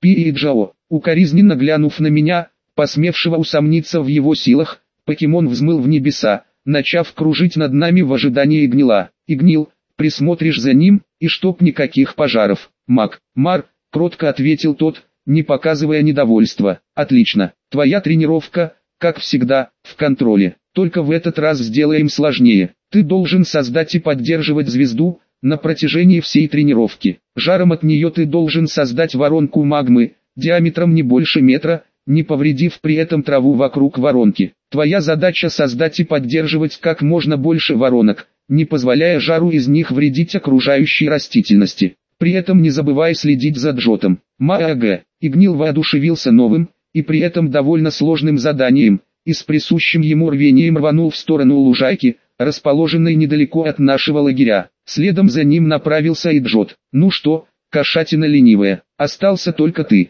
Пи и Джао, укоризненно глянув на меня, посмевшего усомниться в его силах, покемон взмыл в небеса, начав кружить над нами в ожидании Игнила. Игнил, присмотришь за ним, и чтоб никаких пожаров. Мар, кротко ответил тот, не показывая недовольства. Отлично, твоя тренировка, как всегда, в контроле. Только в этот раз сделаем сложнее. Ты должен создать и поддерживать звезду на протяжении всей тренировки. Жаром от нее ты должен создать воронку магмы, диаметром не больше метра, не повредив при этом траву вокруг воронки. Твоя задача создать и поддерживать как можно больше воронок, не позволяя жару из них вредить окружающей растительности. При этом не забывай следить за Джотом. Игнил воодушевился новым, и при этом довольно сложным заданием, и с присущим ему рвением рванул в сторону лужайки, расположенной недалеко от нашего лагеря. Следом за ним направился и Джот. Ну что, кошатина ленивая, остался только ты.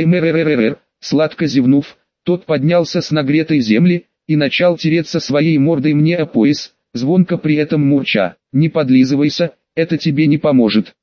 Сладко зевнув, тот поднялся с нагретой земли и начал тереться своей мордой мне о пояс, звонко при этом мурча. Не подлизывайся, это тебе не поможет.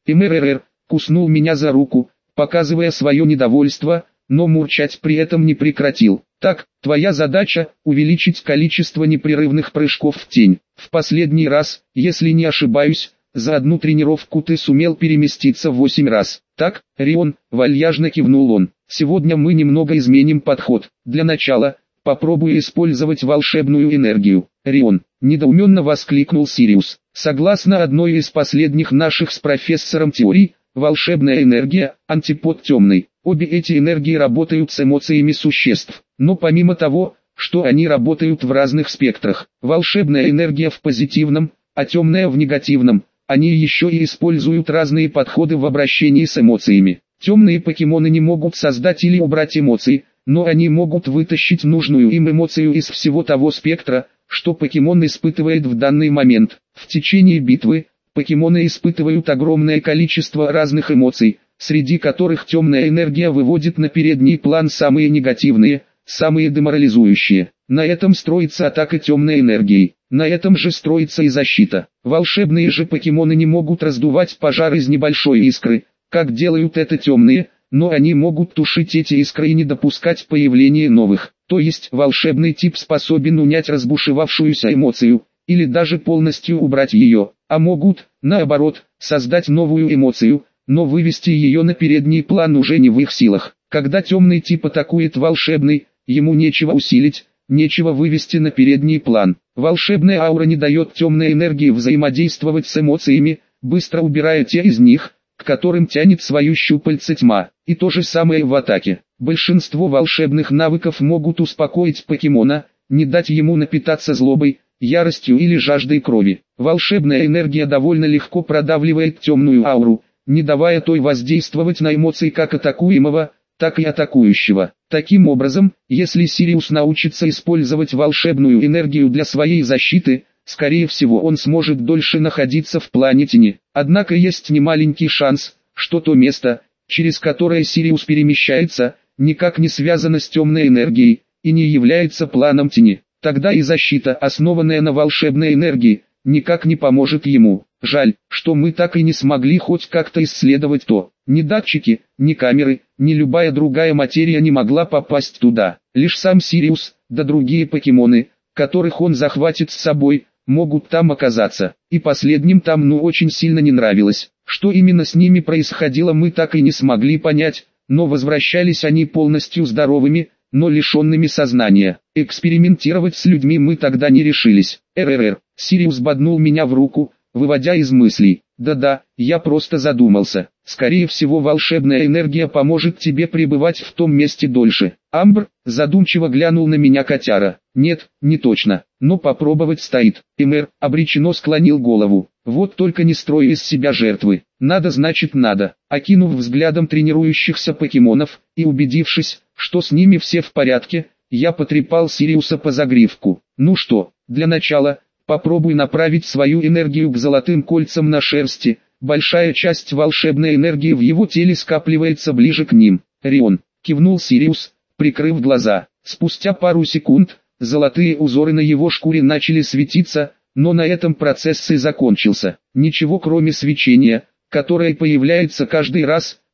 Куснул меня за руку, показывая свое недовольство, но мурчать при этом не прекратил. Так, твоя задача – увеличить количество непрерывных прыжков в тень. В последний раз, если не ошибаюсь, за одну тренировку ты сумел переместиться 8 раз. Так, Рион, вальяжно кивнул он. Сегодня мы немного изменим подход. Для начала, попробую использовать волшебную энергию. Рион, недоуменно воскликнул Сириус. Согласно одной из последних наших с профессором теорий, волшебная энергия – антипод темной. Обе эти энергии работают с эмоциями существ, но помимо того, что они работают в разных спектрах, волшебная энергия в позитивном, а темная в негативном, они еще и используют разные подходы в обращении с эмоциями. Темные покемоны не могут создать или убрать эмоции, но они могут вытащить нужную им эмоцию из всего того спектра, что покемон испытывает в данный момент. В течение битвы, покемоны испытывают огромное количество разных эмоций, среди которых темная энергия выводит на передний план самые негативные, самые деморализующие. На этом строится атака темной энергией, на этом же строится и защита. Волшебные же покемоны не могут раздувать пожар из небольшой искры, как делают это темные, но они могут тушить эти искры и не допускать появления новых. То есть волшебный тип способен унять разбушевавшуюся эмоцию, или даже полностью убрать ее, а могут, наоборот, создать новую эмоцию, но вывести ее на передний план уже не в их силах. Когда темный тип атакует волшебный, ему нечего усилить, нечего вывести на передний план. Волшебная аура не дает темной энергии взаимодействовать с эмоциями, быстро убирая те из них, к которым тянет свою щупальца тьма. И то же самое в атаке. Большинство волшебных навыков могут успокоить покемона, не дать ему напитаться злобой, яростью или жаждой крови. Волшебная энергия довольно легко продавливает темную ауру, не давая той воздействовать на эмоции как атакуемого, так и атакующего. Таким образом, если Сириус научится использовать волшебную энергию для своей защиты, скорее всего он сможет дольше находиться в плане тени. Однако есть немаленький шанс, что то место, через которое Сириус перемещается, никак не связано с темной энергией, и не является планом тени. Тогда и защита, основанная на волшебной энергии, никак не поможет ему. Жаль, что мы так и не смогли хоть как-то исследовать то. Ни датчики, ни камеры, ни любая другая материя не могла попасть туда. Лишь сам Сириус, да другие покемоны, которых он захватит с собой, могут там оказаться. И последним там очень сильно не нравилось. Что именно с ними происходило, мы так и не смогли понять, но возвращались они полностью здоровыми, но лишенными сознания. Экспериментировать с людьми мы тогда не решились. Сириус боднул меня в руку, выводя из мыслей. Да-да, я просто задумался. Скорее всего волшебная энергия поможет тебе пребывать в том месте дольше. Амбр, задумчиво глянул на меня котяра. Нет, не точно, но попробовать стоит. Обреченно склонил голову. Вот только не строй из себя жертвы. Надо значит надо. Окинув взглядом тренирующихся покемонов, и убедившись, что с ними все в порядке, я потрепал Сириуса по загривку. Ну что, для начала, попробуй направить свою энергию к золотым кольцам на шерсти. Большая часть волшебной энергии в его теле скапливается ближе к ним. Рион, кивнул Сириус, прикрыв глаза. Спустя пару секунд, золотые узоры на его шкуре начали светиться, но на этом процесс и закончился. Ничего кроме свечения, которое появляется каждый раз,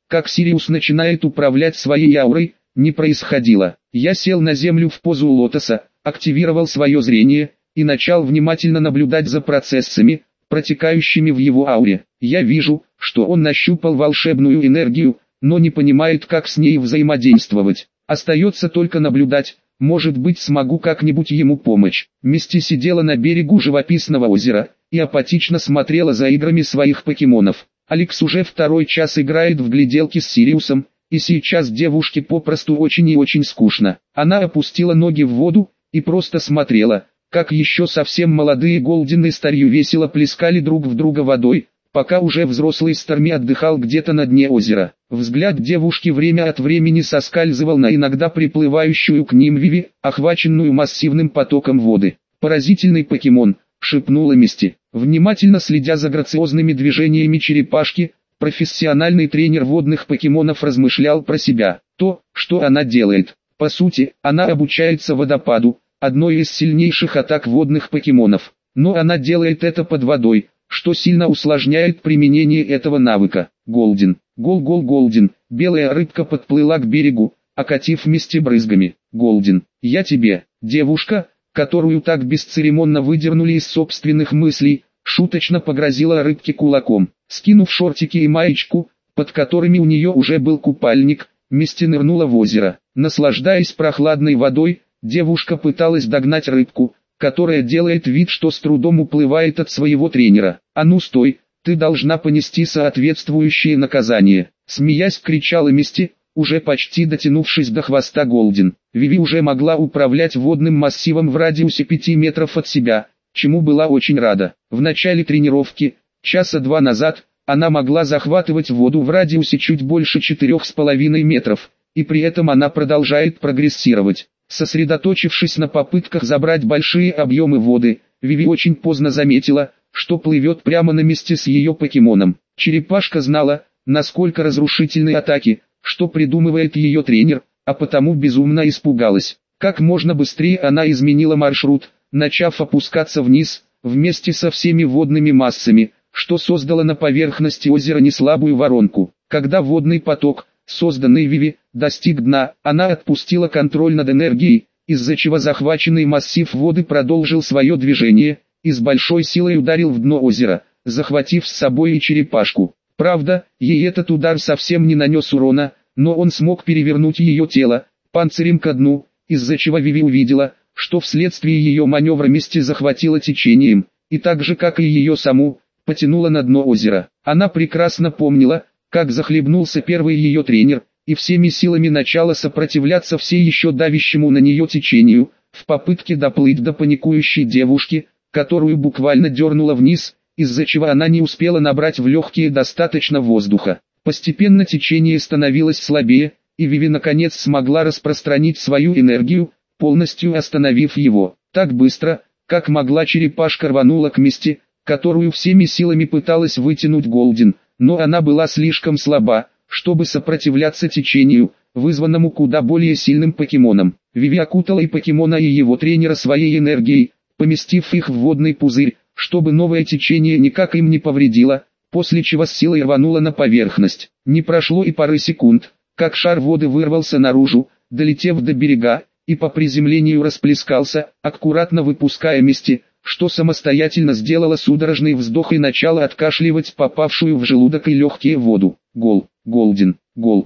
как Сириус начинает управлять своей аурой, не происходило. Я сел на землю в позу лотоса, активировал свое зрение и начал внимательно наблюдать за процессами, протекающими в его ауре. Я вижу, что он нащупал волшебную энергию, но не понимает, как с ней взаимодействовать. Остается только наблюдать, может быть, смогу как-нибудь ему помочь. Мисти сидела на берегу живописного озера и апатично смотрела за играми своих покемонов. Алекс уже второй час играет в гляделки с Сириусом, и сейчас девушке попросту очень и очень скучно. Она опустила ноги в воду и просто смотрела, как еще совсем молодые Голден и Старью весело плескали друг в друга водой, пока уже взрослый Старми отдыхал где-то на дне озера. Взгляд девушки время от времени соскальзывал на иногда приплывающую к ним Виви, охваченную массивным потоком воды. «Поразительный покемон», — шепнула Мисти. Внимательно следя за грациозными движениями черепашки, профессиональный тренер водных покемонов размышлял про себя. То, что она делает. По сути, она обучается водопаду, одной из сильнейших атак водных покемонов. Но она делает это под водой, что сильно усложняет применение этого навыка. Голден. Голден. Белая рыбка подплыла к берегу, окатив Мисти брызгами. Голден. Я тебе, девушка, которую так бесцеремонно выдернули из собственных мыслей, шуточно погрозила рыбке кулаком. Скинув шортики и маечку, под которыми у нее уже был купальник, Мисти нырнула в озеро. Наслаждаясь прохладной водой, девушка пыталась догнать рыбку, которая делает вид, что с трудом уплывает от своего тренера. «А ну стой, ты должна понести соответствующее наказание!» Смеясь, кричала Мисти, уже почти дотянувшись до хвоста Голден. Виви уже могла управлять водным массивом в радиусе 5 метров от себя, чему была очень рада. В начале тренировки, часа два назад, она могла захватывать воду в радиусе чуть больше 4,5 метров, и при этом она продолжает прогрессировать. Сосредоточившись на попытках забрать большие объемы воды, Виви очень поздно заметила, что плывет прямо на месте с ее покемоном. Черепашка знала, насколько разрушительны атаки, что придумывает ее тренер, а потому безумно испугалась. Как можно быстрее она изменила маршрут, начав опускаться вниз, вместе со всеми водными массами, что создало на поверхности озера неслабую воронку. Когда водный поток, созданный Виви, достиг дна, она отпустила контроль над энергией, из-за чего захваченный массив воды продолжил свое движение, и с большой силой ударил в дно озера, захватив с собой и черепашку. Правда, ей этот удар совсем не нанес урона, но он смог перевернуть ее тело, панцирем ко дну, из-за чего Виви увидела, что вследствие ее маневра Мисти захватило течением, и так же как и ее саму, потянуло на дно озера. Она прекрасно помнила, как захлебнулся первый ее тренер, и всеми силами начала сопротивляться все еще давящему на нее течению, в попытке доплыть до паникующей девушки, которую буквально дернуло вниз, из-за чего она не успела набрать в легкие достаточно воздуха. Постепенно течение становилось слабее, и Виви наконец смогла распространить свою энергию, полностью остановив его. Так быстро, как могла, черепашка рванула к Мисти, которую всеми силами пыталась вытянуть Голден, но она была слишком слаба, чтобы сопротивляться течению, вызванному куда более сильным покемоном. Виви окутала и покемона, и его тренера своей энергией, поместив их в водный пузырь, чтобы новое течение никак им не повредило, после чего с силой рванула на поверхность. Не прошло и пары секунд, как шар воды вырвался наружу, долетев до берега, и по приземлению расплескался, аккуратно выпуская Мисти, что самостоятельно сделала судорожный вздох и начала откашливать попавшую в желудок и легкие воду. Голден,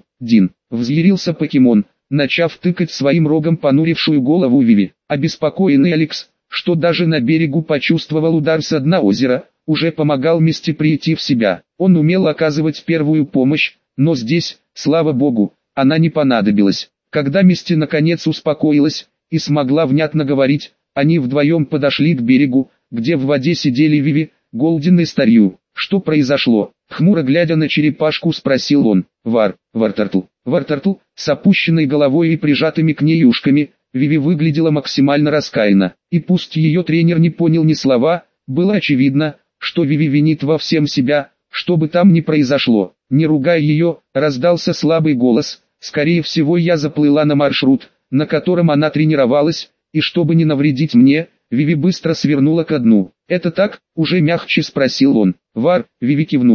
взъярился покемон, начав тыкать своим рогом понурившую голову Виви. Обеспокоенный Алекс, что даже на берегу почувствовал удар со дна озера, уже помогал Мисти прийти в себя. Он умел оказывать первую помощь, но здесь, слава богу, она не понадобилась. Когда Мисти наконец успокоилась и смогла внятно говорить, они вдвоем подошли к берегу, где в воде сидели Виви, Голден и Старью. «Что произошло?» — хмуро глядя на черепашку спросил он. Вартартл, с опущенной головой и прижатыми к ней ушками, Виви выглядела максимально раскаянно. И пусть ее тренер не понял ни слова, было очевидно, что Виви винит во всем себя, что бы там ни произошло. «Не ругай ее», — раздался слабый голос, «скорее всего я заплыла на маршрут, на котором она тренировалась, и чтобы не навредить мне, Виви быстро свернула ко дну». «Это так?» — уже мягче спросил он. Виви кивнула.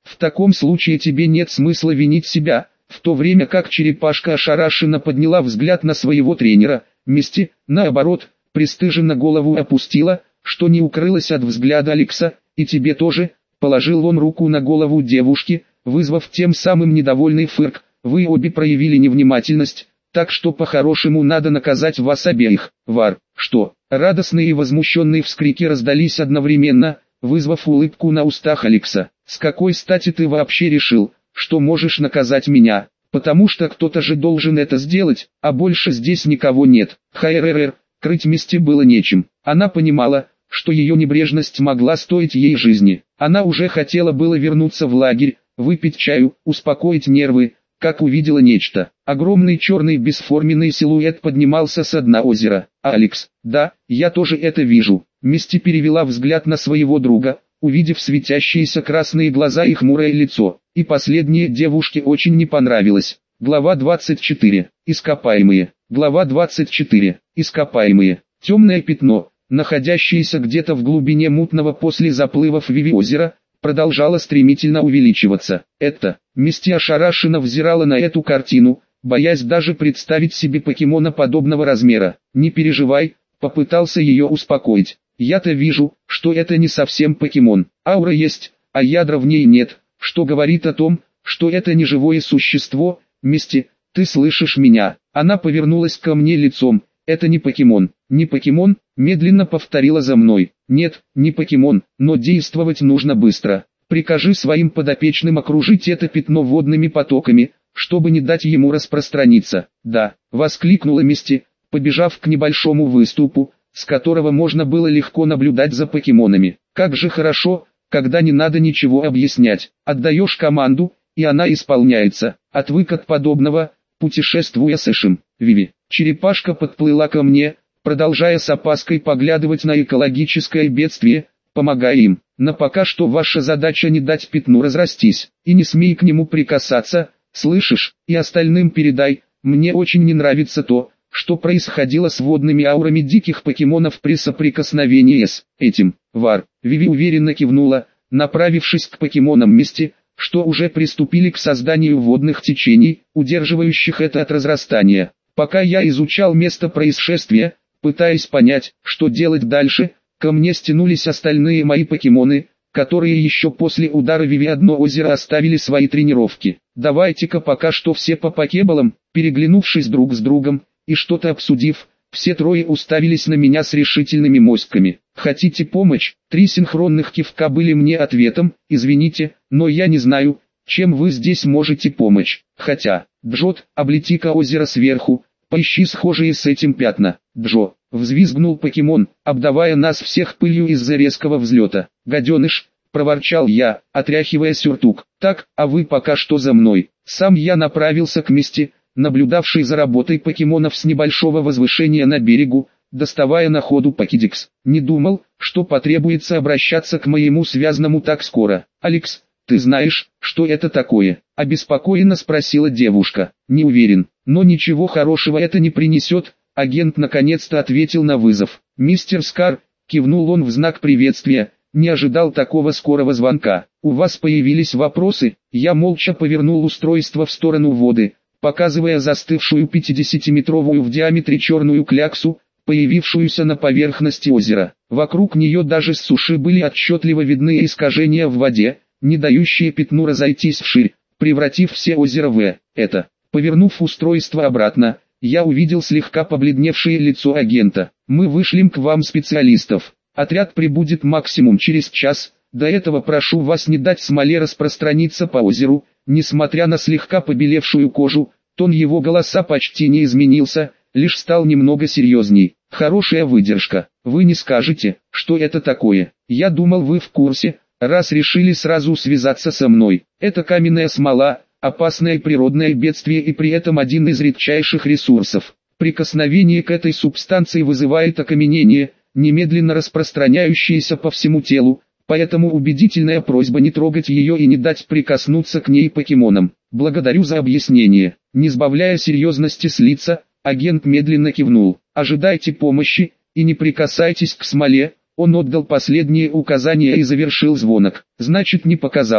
В таком случае тебе нет смысла винить себя, в то время как черепашка ошарашенно подняла взгляд на своего тренера, Мисти, наоборот, пристыженно голову опустила, что не укрылась от взгляда Алекса, и тебе тоже, положил он руку на голову девушки, вызвав тем самым недовольный фырк, вы обе проявили невнимательность, так что по-хорошему надо наказать вас обеих. Вар, что? Радостные и возмущенные вскрики раздались одновременно, вызвав улыбку на устах Алекса. С какой стати ты вообще решил, что можешь наказать меня? Потому что кто-то же должен это сделать, а больше здесь никого нет. Хайррр, крыть Мисти было нечем. Она понимала, что ее небрежность могла стоить ей жизни. Она уже хотела было вернуться в лагерь, выпить чаю, успокоить нервы, как увидела нечто. Огромный черный бесформенный силуэт поднимался с дна озера. «Алекс, да, я тоже это вижу». Мисти перевела взгляд на своего друга, увидев светящиеся красные глаза и хмурое лицо. И последнее девушке очень не понравилось. Глава 24. Ископаемые. Глава 24. Ископаемые. Темное пятно, находящееся где-то в глубине мутного после заплывов Виви озера, продолжало стремительно увеличиваться. Мисти ошарашенно взирала на эту картину, боясь даже представить себе покемона подобного размера. «Не переживай», попытался ее успокоить. «Я-то вижу, что это не совсем покемон. Аура есть, а ядра в ней нет, что говорит о том, что это не живое существо. Мисти, ты слышишь меня?» Она повернулась ко мне лицом. «Это не покемон». «Не покемон?» медленно повторила за мной. «Нет, не покемон, но действовать нужно быстро. Прикажи своим подопечным окружить это пятно водными потоками, чтобы не дать ему распространиться». «Да», воскликнула Мисти, побежав к небольшому выступу, с которого можно было легко наблюдать за покемонами. «Как же хорошо, когда не надо ничего объяснять. Отдаешь команду, и она исполняется. Отвык от подобного, путешествуя с Эшем». «Виви». Черепашка подплыла ко мне, продолжая с опаской поглядывать на экологическое бедствие, помогая им. «Но пока что ваша задача не дать пятну разрастись, и не смей к нему прикасаться, слышишь? И остальным передай, мне очень не нравится то, что происходило с водными аурами диких покемонов при соприкосновении с этим». Вар. Виви уверенно кивнула, направившись к покемонам Мисти, что уже приступили к созданию водных течений, удерживающих это от разрастания. Пока я изучал место происшествия, пытаясь понять, что делать дальше, ко мне стянулись остальные мои покемоны, которые еще после удара Виви одно озеро оставили свои тренировки. «Давайте-ка пока что все по покебалам», переглянувшись друг с другом, и что-то обсудив, все трое уставились на меня с решительными моськами. «Хотите помощь?» 3 синхронных кивка были мне ответом. «Извините, но я не знаю, чем вы здесь можете помочь. Хотя, Джот, облети-ка озеро сверху, поищи схожие с этим пятна». «Джо», взвизгнул покемон, обдавая нас всех пылью из-за резкого взлета. «Гаденыш», проворчал я, отряхивая сюртук. «Так, а вы пока что за мной». Сам я направился к Мисти, наблюдавший за работой покемонов с небольшого возвышения на берегу, доставая на ходу покедикс. Не думал, что потребуется обращаться к моему связному так скоро. «Алекс, ты знаешь, что это такое?» обеспокоенно спросила девушка. «Не уверен, но ничего хорошего это не принесет», агент наконец-то ответил на вызов. «Мистер Скар», кивнул он в знак приветствия, не ожидал такого скорого звонка. «У вас появились вопросы?» Я молча повернул устройство в сторону воды, показывая застывшую 50-метровую в диаметре черную кляксу, появившуюся на поверхности озера. Вокруг нее даже с суши были отчетливо видны искажения в воде, не дающие пятну разойтись вширь, превратив все озеро в это. Повернув устройство обратно, я увидел слегка побледневшее лицо агента. «Мы вышлем к вам специалистов. Отряд прибудет максимум через час. До этого прошу вас не дать смоле распространиться по озеру». Несмотря на слегка побелевшую кожу, тон его голоса почти не изменился, лишь стал немного серьезней. «Хорошая выдержка. Вы не скажете, что это такое? Я думал, вы в курсе, раз решили сразу связаться со мной. Это каменная смола, опасное природное бедствие и при этом один из редчайших ресурсов. Прикосновение к этой субстанции вызывает окаменение, немедленно распространяющееся по всему телу, поэтому убедительная просьба не трогать ее и не дать прикоснуться к ней покемонам. Благодарю за объяснение». Не сбавляя серьезности с лица, агент медленно кивнул. «Ожидайте помощи, и не прикасайтесь к смоле». Он отдал последние указания и завершил звонок. «Значит, не показалось.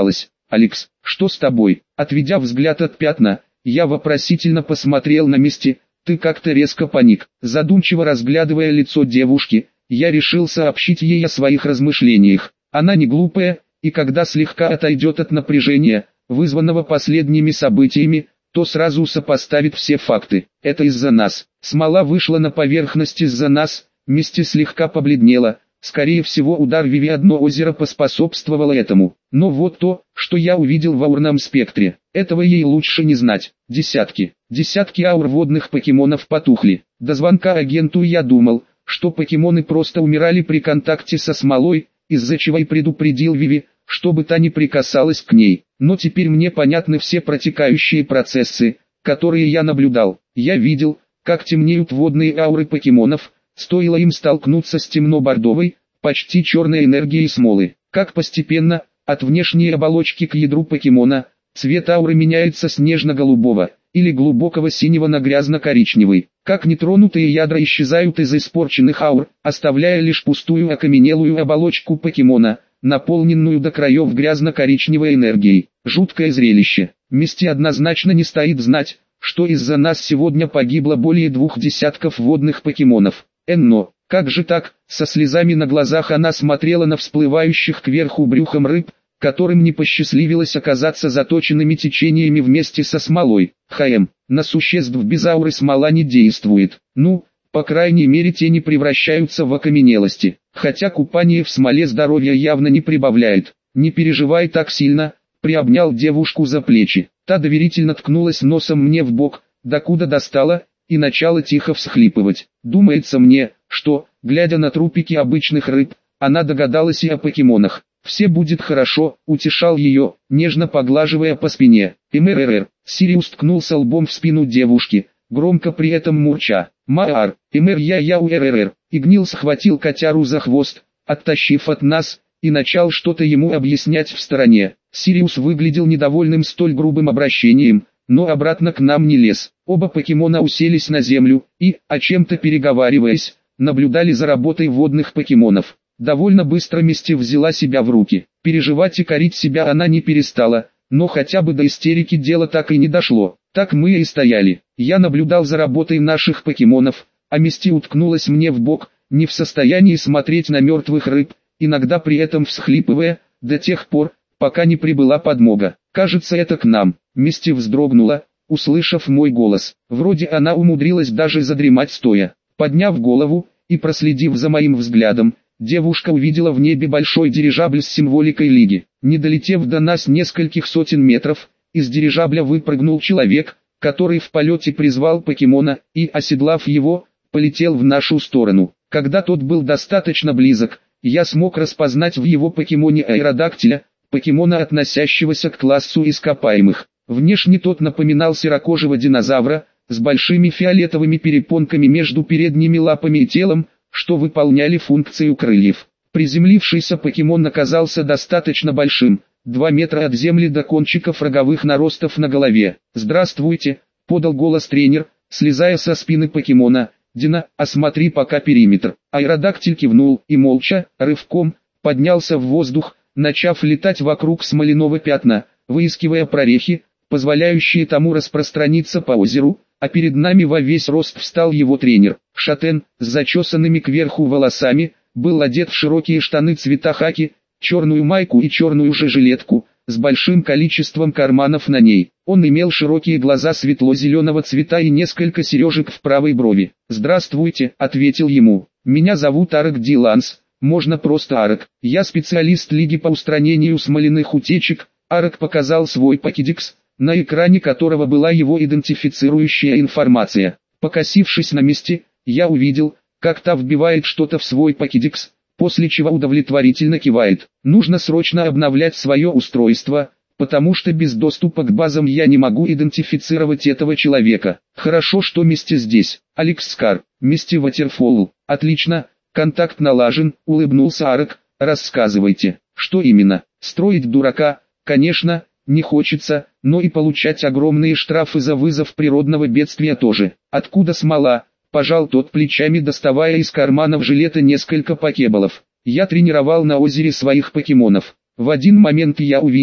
«Алекс, что с тобой?» Отведя взгляд от пятна, я вопросительно посмотрел на Мисти. «Ты как-то резко паник». Задумчиво разглядывая лицо девушки, я решил сообщить ей о своих размышлениях. Она не глупая, и когда слегка отойдет от напряжения, вызванного последними событиями, то сразу сопоставит все факты. Это из-за нас. Смола вышла на поверхность из-за нас. Мисти слегка побледнела. Скорее всего, удар Вивиадно озера поспособствовало этому. Но вот то, что я увидел в аурном спектре, этого ей лучше не знать. Десятки аур водных покемонов потухли. До звонка агенту я думал, что покемоны просто умирали при контакте со смолой, из-за чего и предупредил Виви, чтобы та не прикасалась к ней. Но теперь мне понятны все протекающие процессы, которые я наблюдал. Я видел, как темнеют водные ауры покемонов, стоило им столкнуться с темно-бордовой, почти черной энергией смолы. Как постепенно, от внешней оболочки к ядру покемона, цвет ауры меняется с нежно-голубого, или глубокого синего на грязно-коричневый. Как нетронутые ядра исчезают из испорченных аур, оставляя лишь пустую окаменелую оболочку покемона, наполненную до краев грязно-коричневой энергией. Жуткое зрелище. Мисти однозначно не стоит знать, что из-за нас сегодня погибло более 2 десятков водных покемонов. Но, как же так? Со слезами на глазах она смотрела на всплывающих кверху брюхом рыб, которым не посчастливилось оказаться заточенными течениями вместе со смолой. На существ без ауры смола не действует. Ну, по крайней мере те не превращаются в окаменелости. Хотя купание в смоле здоровья явно не прибавляет. Не переживай так сильно, приобнял девушку за плечи. Та доверительно ткнулась носом мне в бок, докуда достала, и начала тихо всхлипывать. Думается мне, что, глядя на трупики обычных рыб, она догадалась и о покемонах. «Все будет хорошо», — утешал ее, нежно поглаживая по спине. «МРР». Сириус ткнулся лбом в спину девушки, громко при этом мурча. «Маар, МР-я-я-у-РРР». Игнил схватил котяру за хвост, оттащив от нас, и начал что-то ему объяснять в стороне. Сириус выглядел недовольным столь грубым обращением, но обратно к нам не лез. Оба покемона уселись на землю и, о чем-то переговариваясь, наблюдали за работой водных покемонов. Довольно быстро Мисти взяла себя в руки. Переживать и корить себя она не перестала, но хотя бы до истерики дело так и не дошло. Так мы и стояли. Я наблюдал за работой наших покемонов, а Мисти уткнулась мне в бок, не в состоянии смотреть на мертвых рыб, иногда при этом всхлипывая, до тех пор, пока не прибыла подмога. Кажется, это к нам. Мисти вздрогнула, услышав мой голос. Вроде она умудрилась даже задремать стоя. Подняв голову и проследив за моим взглядом, девушка увидела в небе большой дирижабль с символикой Лиги. Не долетев до нас нескольких сотен метров, из дирижабля выпрыгнул человек, который в полете призвал покемона и, оседлав его, полетел в нашу сторону. Когда тот был достаточно близок, я смог распознать в его покемоне аэродактиля, покемона, относящегося к классу ископаемых. Внешне тот напоминал серокожего динозавра, с большими фиолетовыми перепонками между передними лапами и телом, что выполняли функцию крыльев. Приземлившийся покемон оказался достаточно большим, 2 метра от земли до кончиков роговых наростов на голове. «Здравствуйте», — подал голос тренер, слезая со спины покемона. «Дина, осмотри пока периметр». Аэродактиль кивнул и молча, рывком, поднялся в воздух, начав летать вокруг смоляного пятна, выискивая прорехи, позволяющие тому распространиться по озеру, а перед нами во весь рост встал его тренер. Шатен, с зачесанными кверху волосами, был одет в широкие штаны цвета хаки, черную майку и черную же жилетку, с большим количеством карманов на ней. Он имел широкие глаза светло-зеленого цвета и несколько сережек в правой брови. «Здравствуйте», — ответил ему. «Меня зовут Арек Диланс, можно просто Арек. Я специалист Лиги по устранению смоляных утечек». Арек показал свой покедекс, на экране которого была его идентифицирующая информация. Покосившись на месте, я увидел, как та вбивает что-то в свой покедекс, после чего удовлетворительно кивает. Нужно срочно обновлять свое устройство, потому что без доступа к базам я не могу идентифицировать этого человека. Хорошо, что Мисти здесь. Алекс Скар, Мисти Ватерфолл. Отлично, контакт налажен, улыбнулся Арек. Рассказывайте, что именно? Строить дурака, конечно, не хочется, но и получать огромные штрафы за вызов природного бедствия тоже. Откуда смола? Пожал тот плечами, доставая из карманов жилета несколько покеболов. Я тренировал на озере своих покемонов. В один момент я увидел,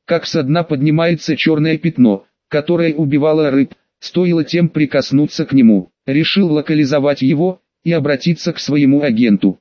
как со дна поднимается черное пятно, которое убивало рыб, стоило тем прикоснуться к нему. Решил локализовать его и обратиться к своему агенту.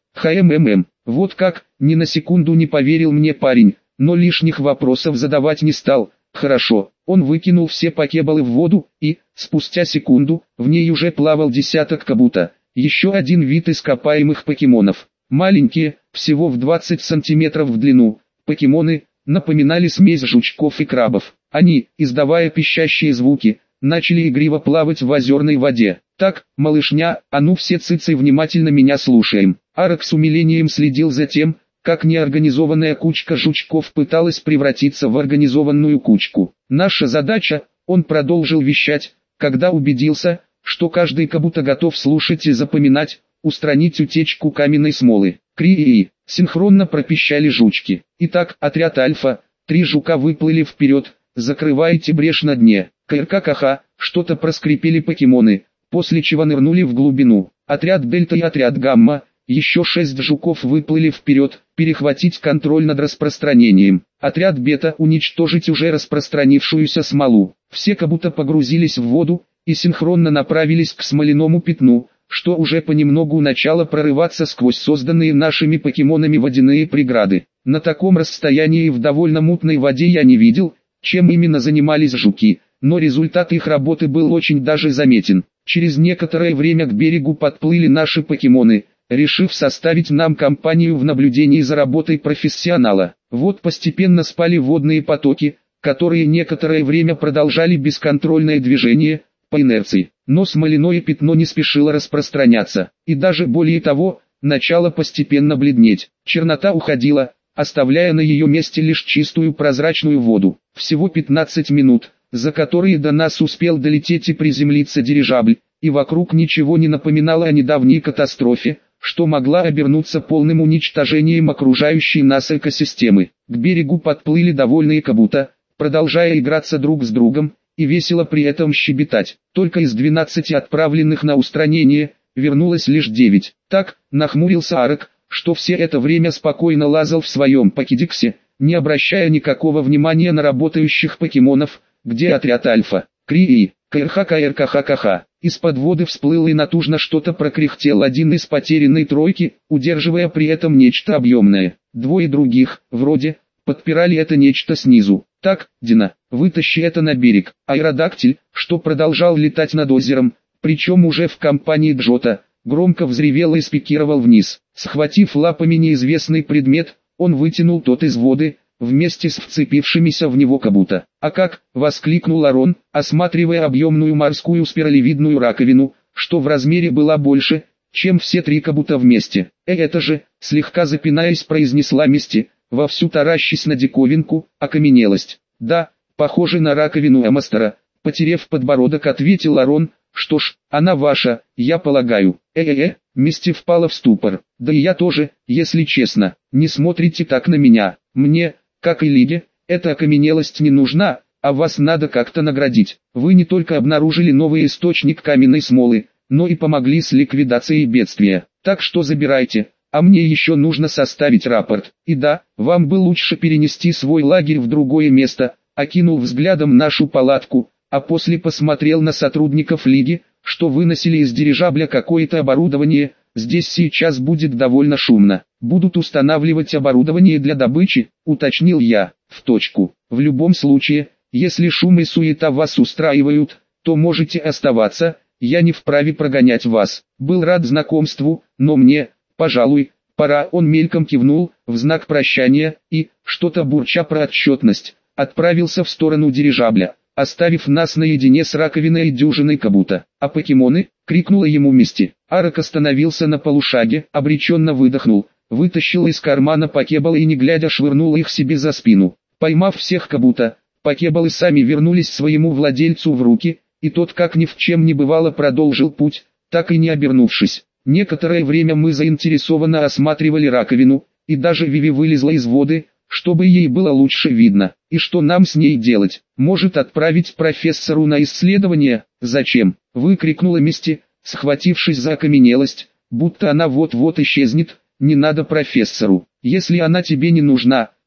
Вот как, ни на секунду не поверил мне парень, но лишних вопросов задавать не стал. Хорошо, он выкинул все покебалы в воду, и, спустя секунду, в ней уже плавал десяток кабута. Еще один вид ископаемых покемонов. Маленькие, всего в 20 сантиметров в длину, покемоны, напоминали смесь жучков и крабов. Они, издавая пищащие звуки, начали игриво плавать в озерной воде. Так, малышня, а ну все цыцы внимательно меня слушаем. Арок с умилением следил за тем, как неорганизованная кучка жучков пыталась превратиться в организованную кучку. Наша задача, он продолжил вещать, когда убедился, что каждый кабута готов слушать и запоминать, устранить утечку каменной смолы. Крии, синхронно пропищали жучки. Итак, отряд Альфа, 3 жука выплыли вперед, закрывайте брешь на дне. КРККХ, что-то проскрипели покемоны, после чего нырнули в глубину. Отряд Дельта и отряд Гамма, еще 6 жуков выплыли вперед, перехватить контроль над распространением. Отряд Бета уничтожить уже распространившуюся смолу. Все кабута погрузились в воду и синхронно направились к смоляному пятну, что уже понемногу начало прорываться сквозь созданные нашими покемонами водяные преграды. На таком расстоянии в довольно мутной воде я не видел, чем именно занимались жуки, но результат их работы был очень даже заметен. Через некоторое время к берегу подплыли наши покемоны, решив составить нам компанию в наблюдении за работой профессионала. Вот постепенно спали водные потоки, которые некоторое время продолжали бесконтрольное движение, по инерции. Но смоляное пятно не спешило распространяться, и даже более того, начало постепенно бледнеть. Чернота уходила, оставляя на ее месте лишь чистую прозрачную воду. Всего 15 минут, за которые до нас успел долететь и приземлиться дирижабль, и вокруг ничего не напоминало о недавней катастрофе, что могла обернуться полным уничтожением окружающей нас экосистемы. К берегу подплыли довольные кабута, продолжая играться друг с другом, и весело при этом щебетать. Только из 12 отправленных на устранение, вернулось лишь 9. Так, нахмурился Арок, что все это время спокойно лазал в своем покедиксе, не обращая никакого внимания на работающих покемонов, где отряд Альфа. Крии, КРХКРКХКХ. Из-под воды всплыл и натужно что-то прокряхтел один из потерянной тройки, удерживая при этом нечто объемное. Двое других, вроде, подпирали это нечто снизу. Так, Дина, вытащи это на берег. Аэродактиль, что продолжал летать над озером, причем уже в компании Джота, громко взревел и спикировал вниз. Схватив лапами неизвестный предмет, он вытянул тот из воды, вместе с вцепившимися в него кабута. «А как?» — воскликнул Арон, осматривая объемную морскую спиралевидную раковину, что в размере была больше, чем все 3 кабута вместе. Это же», — слегка запинаясь произнесла Мисти, вовсю таращись на диковинку, окаменелость. «Да, похоже на раковину Эмастера», — потерев подбородок ответил Арон. «Что ж, она ваша, я полагаю». Мисти впала в ступор. «Да и я тоже, если честно. Не смотрите так на меня. Мне, как и Лиге, эта окаменелость не нужна, а вас надо как-то наградить. Вы не только обнаружили новый источник каменной смолы, но и помогли с ликвидацией бедствия. Так что забирайте, а мне еще нужно составить рапорт. И да, вам бы лучше перенести свой лагерь в другое место», окинул взглядом нашу палатку, а после посмотрел на сотрудников Лиги, что выносили из дирижабля какое-то оборудование. «Здесь сейчас будет довольно шумно. Будут устанавливать оборудование для добычи», уточнил я. «В точку. В любом случае, если шум и суета вас устраивают, то можете оставаться, я не вправе прогонять вас. Был рад знакомству, но мне, пожалуй, пора». Он мельком кивнул, в знак прощания, и, что-то бурча про отчетность, отправился в сторону дирижабля, оставив нас наедине с раковиной и дюжиной кабута. «А покемоны?» — крикнула ему Мисти. Арок остановился на полушаге, обреченно выдохнул, вытащил из кармана покебалы и не глядя швырнул их себе за спину. Поймав всех кабута, покебалы сами вернулись своему владельцу в руки, и тот как ни в чем не бывало продолжил путь, так и не обернувшись. Некоторое время мы заинтересованно осматривали раковину, и даже Виви вылезла из воды, чтобы ей было лучше видно. «И что нам с ней делать? Может, отправить профессору на исследование?» «Зачем?» — выкрикнула Мисти, схватившись за окаменелость, будто она вот-вот исчезнет. «Не надо профессору. Если она тебе не нужна,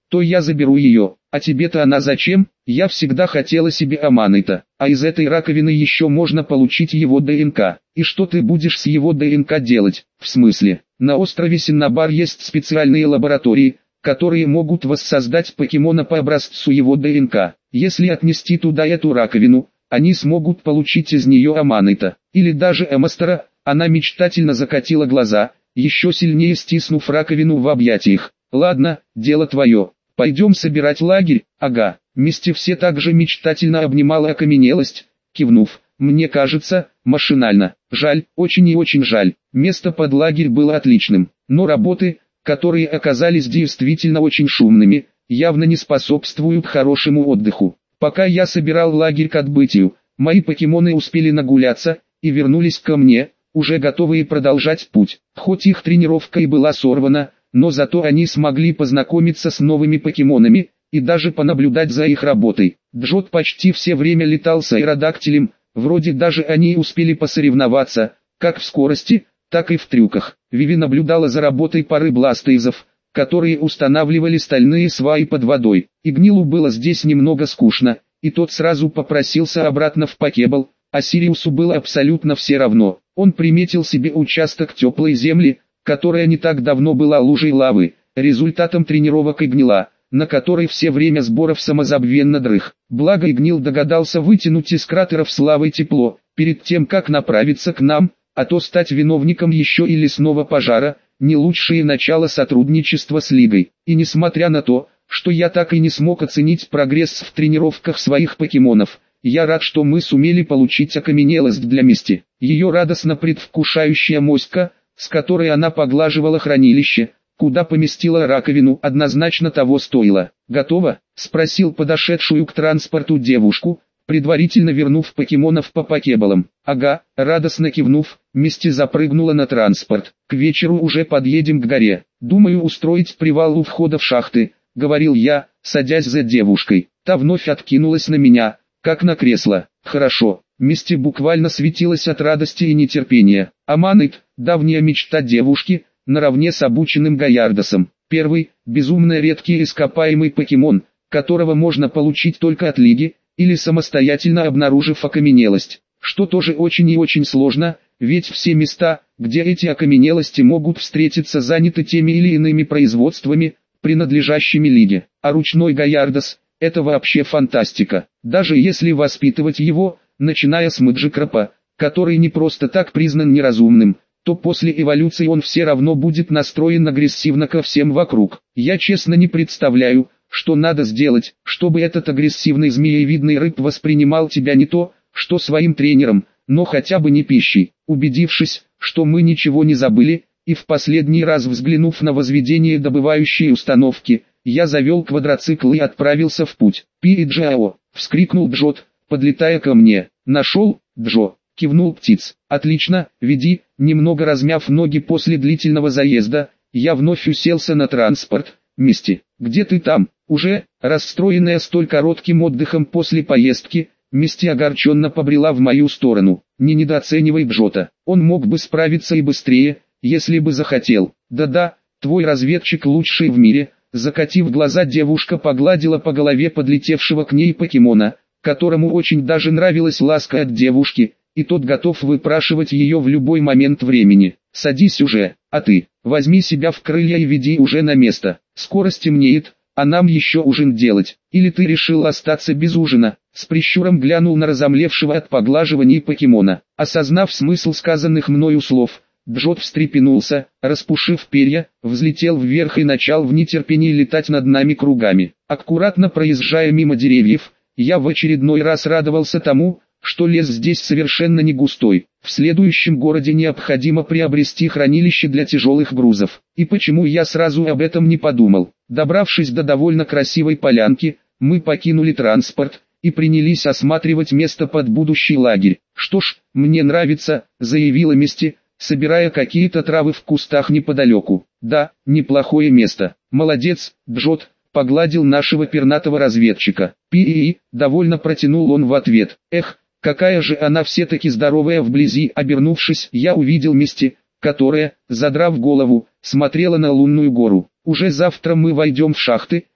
то я заберу ее. А тебе-то она зачем? Я всегда хотела себе аманыта. А из этой раковины еще можно получить его ДНК. И что ты будешь с его ДНК делать? В смысле? На острове Синнабар есть специальные лаборатории, которые могут воссоздать покемона по образцу его ДНК. Если отнести туда эту раковину, они смогут получить из нее аманыта. Или даже эмастера. Она мечтательно закатила глаза, еще сильнее стиснув раковину в объятиях. Ладно, дело твое. Пойдем собирать лагерь. Ага. Мисти все так же мечтательно обнимала окаменелость, кивнув. Мне кажется, машинально. Жаль, очень и очень жаль. Место под лагерь было отличным, но работы, которые оказались действительно очень шумными, явно не способствуют хорошему отдыху. Пока я собирал лагерь к отбытию, мои покемоны успели нагуляться и вернулись ко мне, уже готовые продолжать путь. Хоть их тренировка и была сорвана, но зато они смогли познакомиться с новыми покемонами и даже понаблюдать за их работой. Джот почти все время летал с аэродактилем, вроде даже они успели посоревноваться, как в скорости, так и в трюках. Виви наблюдала за работой пары бластейзов, которые устанавливали стальные сваи под водой. Игнилу было здесь немного скучно, и тот сразу попросился обратно в Покебл, а Сириусу было абсолютно все равно. Он приметил себе участок теплой земли, которая не так давно была лужей лавы, результатом тренировок Игнила, на которой все время сборов самозабвенно дрых. Благо Игнил догадался вытянуть из кратеров с лавой тепло, перед тем как направиться к нам, а то стать виновником еще и лесного пожара, не лучшее начало сотрудничества с Лигой. И несмотря на то, что я так и не смог оценить прогресс в тренировках своих покемонов, я рад, что мы сумели получить окаменелость для Мисти. Ее радостно предвкушающая моська, с которой она поглаживала хранилище, куда поместила раковину, однозначно того стоило. «Готово?» — спросил подошедшую к транспорту девушку, предварительно вернув покемонов по покебалам. «Ага», радостно кивнув, Мисти запрыгнула на транспорт. «К вечеру уже подъедем к горе. Думаю устроить привал у входа в шахты», — говорил я, садясь за девушкой. Та вновь откинулась на меня, как на кресло. «Хорошо». Мисти буквально светилась от радости и нетерпения. Аманыт, давняя мечта девушки, наравне с обученным Гаярдосом. Первый, безумно редкий ископаемый покемон, которого можно получить только от Лиги, или самостоятельно обнаружив окаменелость. Что тоже очень и очень сложно, ведь все места, где эти окаменелости могут встретиться, заняты теми или иными производствами, принадлежащими Лиге. А ручной Гаярдос – это вообще фантастика. Даже если воспитывать его, начиная с Мэджикрапа, который не просто так признан неразумным, то после эволюции он все равно будет настроен агрессивно ко всем вокруг. Я честно не представляю, что надо сделать, чтобы этот агрессивный змеевидный рыб воспринимал тебя не то, что своим тренером, но хотя бы не пищей. Убедившись, что мы ничего не забыли, и в последний раз взглянув на возведение добывающей установки, я завел квадроцикл и отправился в путь. «Пи-Джао!» — вскрикнул Джот, подлетая ко мне. «Нашел, Джо?» — кивнул птиц. «Отлично, веди». Немного размяв ноги после длительного заезда, я вновь уселся на транспорт. «Мисти, где ты там?» Уже, расстроенная столь коротким отдыхом после поездки, Мисти огорченно побрела в мою сторону. «Не недооценивай Джота, он мог бы справиться и быстрее, если бы захотел». «Да-да, твой разведчик лучший в мире». Закатив глаза, девушка погладила по голове подлетевшего к ней покемона, которому очень даже нравилась ласка от девушки, и тот готов выпрашивать ее в любой момент времени. «Садись уже, а ты, возьми себя в крылья и веди уже на место. Скоро стемнеет, а нам еще ужин делать. Или ты решил остаться без ужина?» С прищуром глянул на разомлевшего от поглаживаний покемона. Осознав смысл сказанных мною слов, Джот встрепенулся, распушив перья, взлетел вверх и начал в нетерпении летать над нами кругами. Аккуратно проезжая мимо деревьев, я в очередной раз радовался тому, что лес здесь совершенно не густой. В следующем городе необходимо приобрести хранилище для тяжелых грузов. И почему я сразу об этом не подумал? Добравшись до довольно красивой полянки, мы покинули транспорт и принялись осматривать место под будущий лагерь. «Что ж, мне нравится», — заявила Мисти, собирая какие-то травы в кустах неподалеку. «Да, неплохое место. Молодец, Джот», — погладил нашего пернатого разведчика. «Пи-и-и», — довольно протянул он в ответ. «Эх, какая же она все-таки здоровая вблизи». Обернувшись, я увидел Мисти, которая, задрав голову, смотрела на лунную гору. «Уже завтра мы войдем в шахты,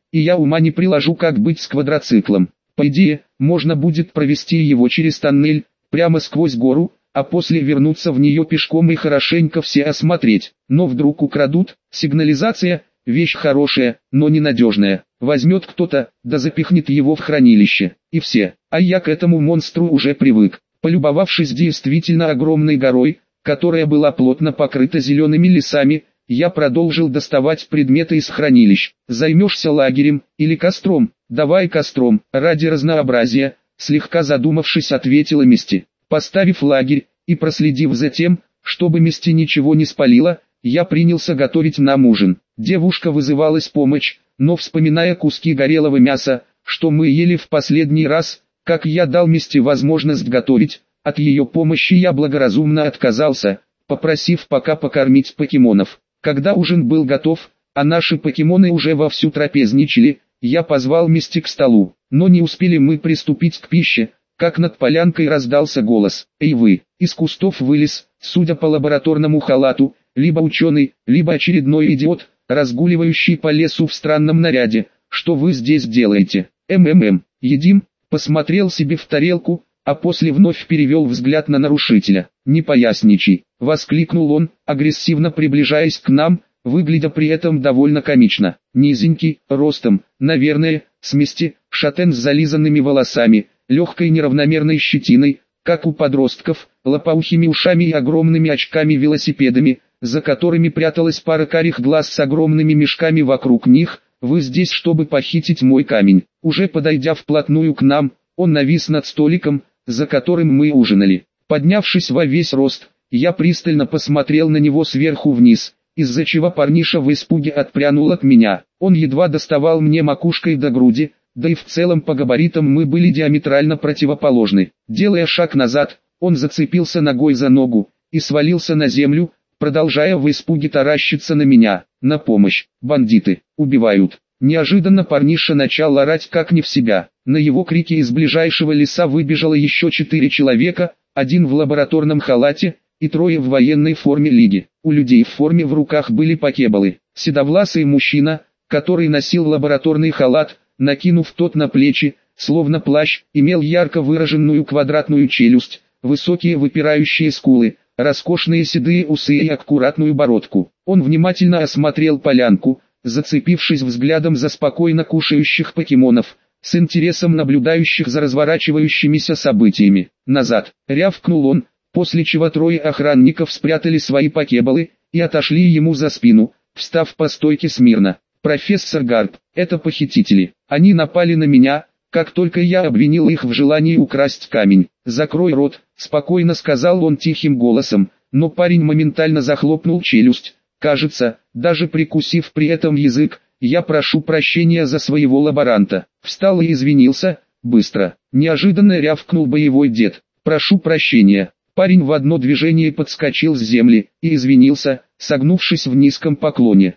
и я ума не приложу, как быть с квадроциклом. По идее, можно будет провести его через тоннель, прямо сквозь гору, а после вернуться в нее пешком и хорошенько все осмотреть. Но вдруг украдут. Сигнализация – вещь хорошая, но ненадежная. Возьмет кто-то, да запихнет его в хранилище. И все. А я к этому монстру уже привык. Полюбовавшись действительно огромной горой, которая была плотно покрыта зелеными лесами, я продолжил доставать предметы из хранилищ. Займешься лагерем или костром? Давай костром, ради разнообразия, слегка задумавшись, ответила Мисти. Поставив лагерь и проследив за тем, чтобы Мисти ничего не спалила, я принялся готовить нам ужин. Девушка вызывалась помочь, но вспоминая куски горелого мяса, что мы ели в последний раз, как я дал Мисти возможность готовить, от ее помощи я благоразумно отказался, попросив пока покормить покемонов. Когда ужин был готов, а наши покемоны уже вовсю трапезничали, я позвал Мисти к столу, но не успели мы приступить к пище, как над полянкой раздался голос. «Эй вы!» Из кустов вылез, судя по лабораторному халату, либо ученый, либо очередной идиот, разгуливающий по лесу в странном наряде. «Что вы здесь делаете?» «Едим», посмотрел себе в тарелку, а после вновь перевел взгляд на нарушителя. «Не поясничай», — воскликнул он, агрессивно приближаясь к нам, выглядя при этом довольно комично. Низенький, ростом, наверное, с Мисти, шатен с зализанными волосами, легкой неравномерной щетиной, как у подростков, лопоухими ушами и огромными очками-велосипедами, за которыми пряталась пара карих глаз с огромными мешками вокруг них. «Вы здесь, чтобы похитить мой камень». Уже подойдя вплотную к нам, он навис над столиком, за которым мы ужинали. Поднявшись во весь рост, я пристально посмотрел на него сверху вниз, из-за чего парниша в испуге отпрянул от меня. Он едва доставал мне макушкой до груди, да и в целом по габаритам мы были диаметрально противоположны. Делая шаг назад, он зацепился ногой за ногу и свалился на землю, продолжая в испуге таращиться на меня. «На помощь! Бандиты! Убивают!» Неожиданно парниша начал орать как не в себя. На его крики из ближайшего леса выбежало еще 4 человека, один в лабораторном халате и 3 в военной форме лиги. У людей в форме в руках были покеболы. Седовласый мужчина, который носил лабораторный халат, накинув тот на плечи, словно плащ, имел ярко выраженную квадратную челюсть, высокие выпирающие скулы, роскошные седые усы и аккуратную бородку. Он внимательно осмотрел полянку, зацепившись взглядом за спокойно кушающих покемонов, с интересом наблюдающих за разворачивающимися событиями. «Назад!» — рявкнул он, после чего 3 охранников спрятали свои покеболы и отошли ему за спину, встав по стойке смирно. «Профессор Гарп, это похитители. Они напали на меня, как только я обвинил их в желании украсть камень». «Закрой рот», — спокойно сказал он тихим голосом, но парень моментально захлопнул челюсть. Кажется, даже прикусив при этом язык, «Я прошу прощения за своего лаборанта». Встал и извинился, быстро. Неожиданно рявкнул боевой дед. «Прошу прощения». Парень в одно движение подскочил с земли и извинился, согнувшись в низком поклоне.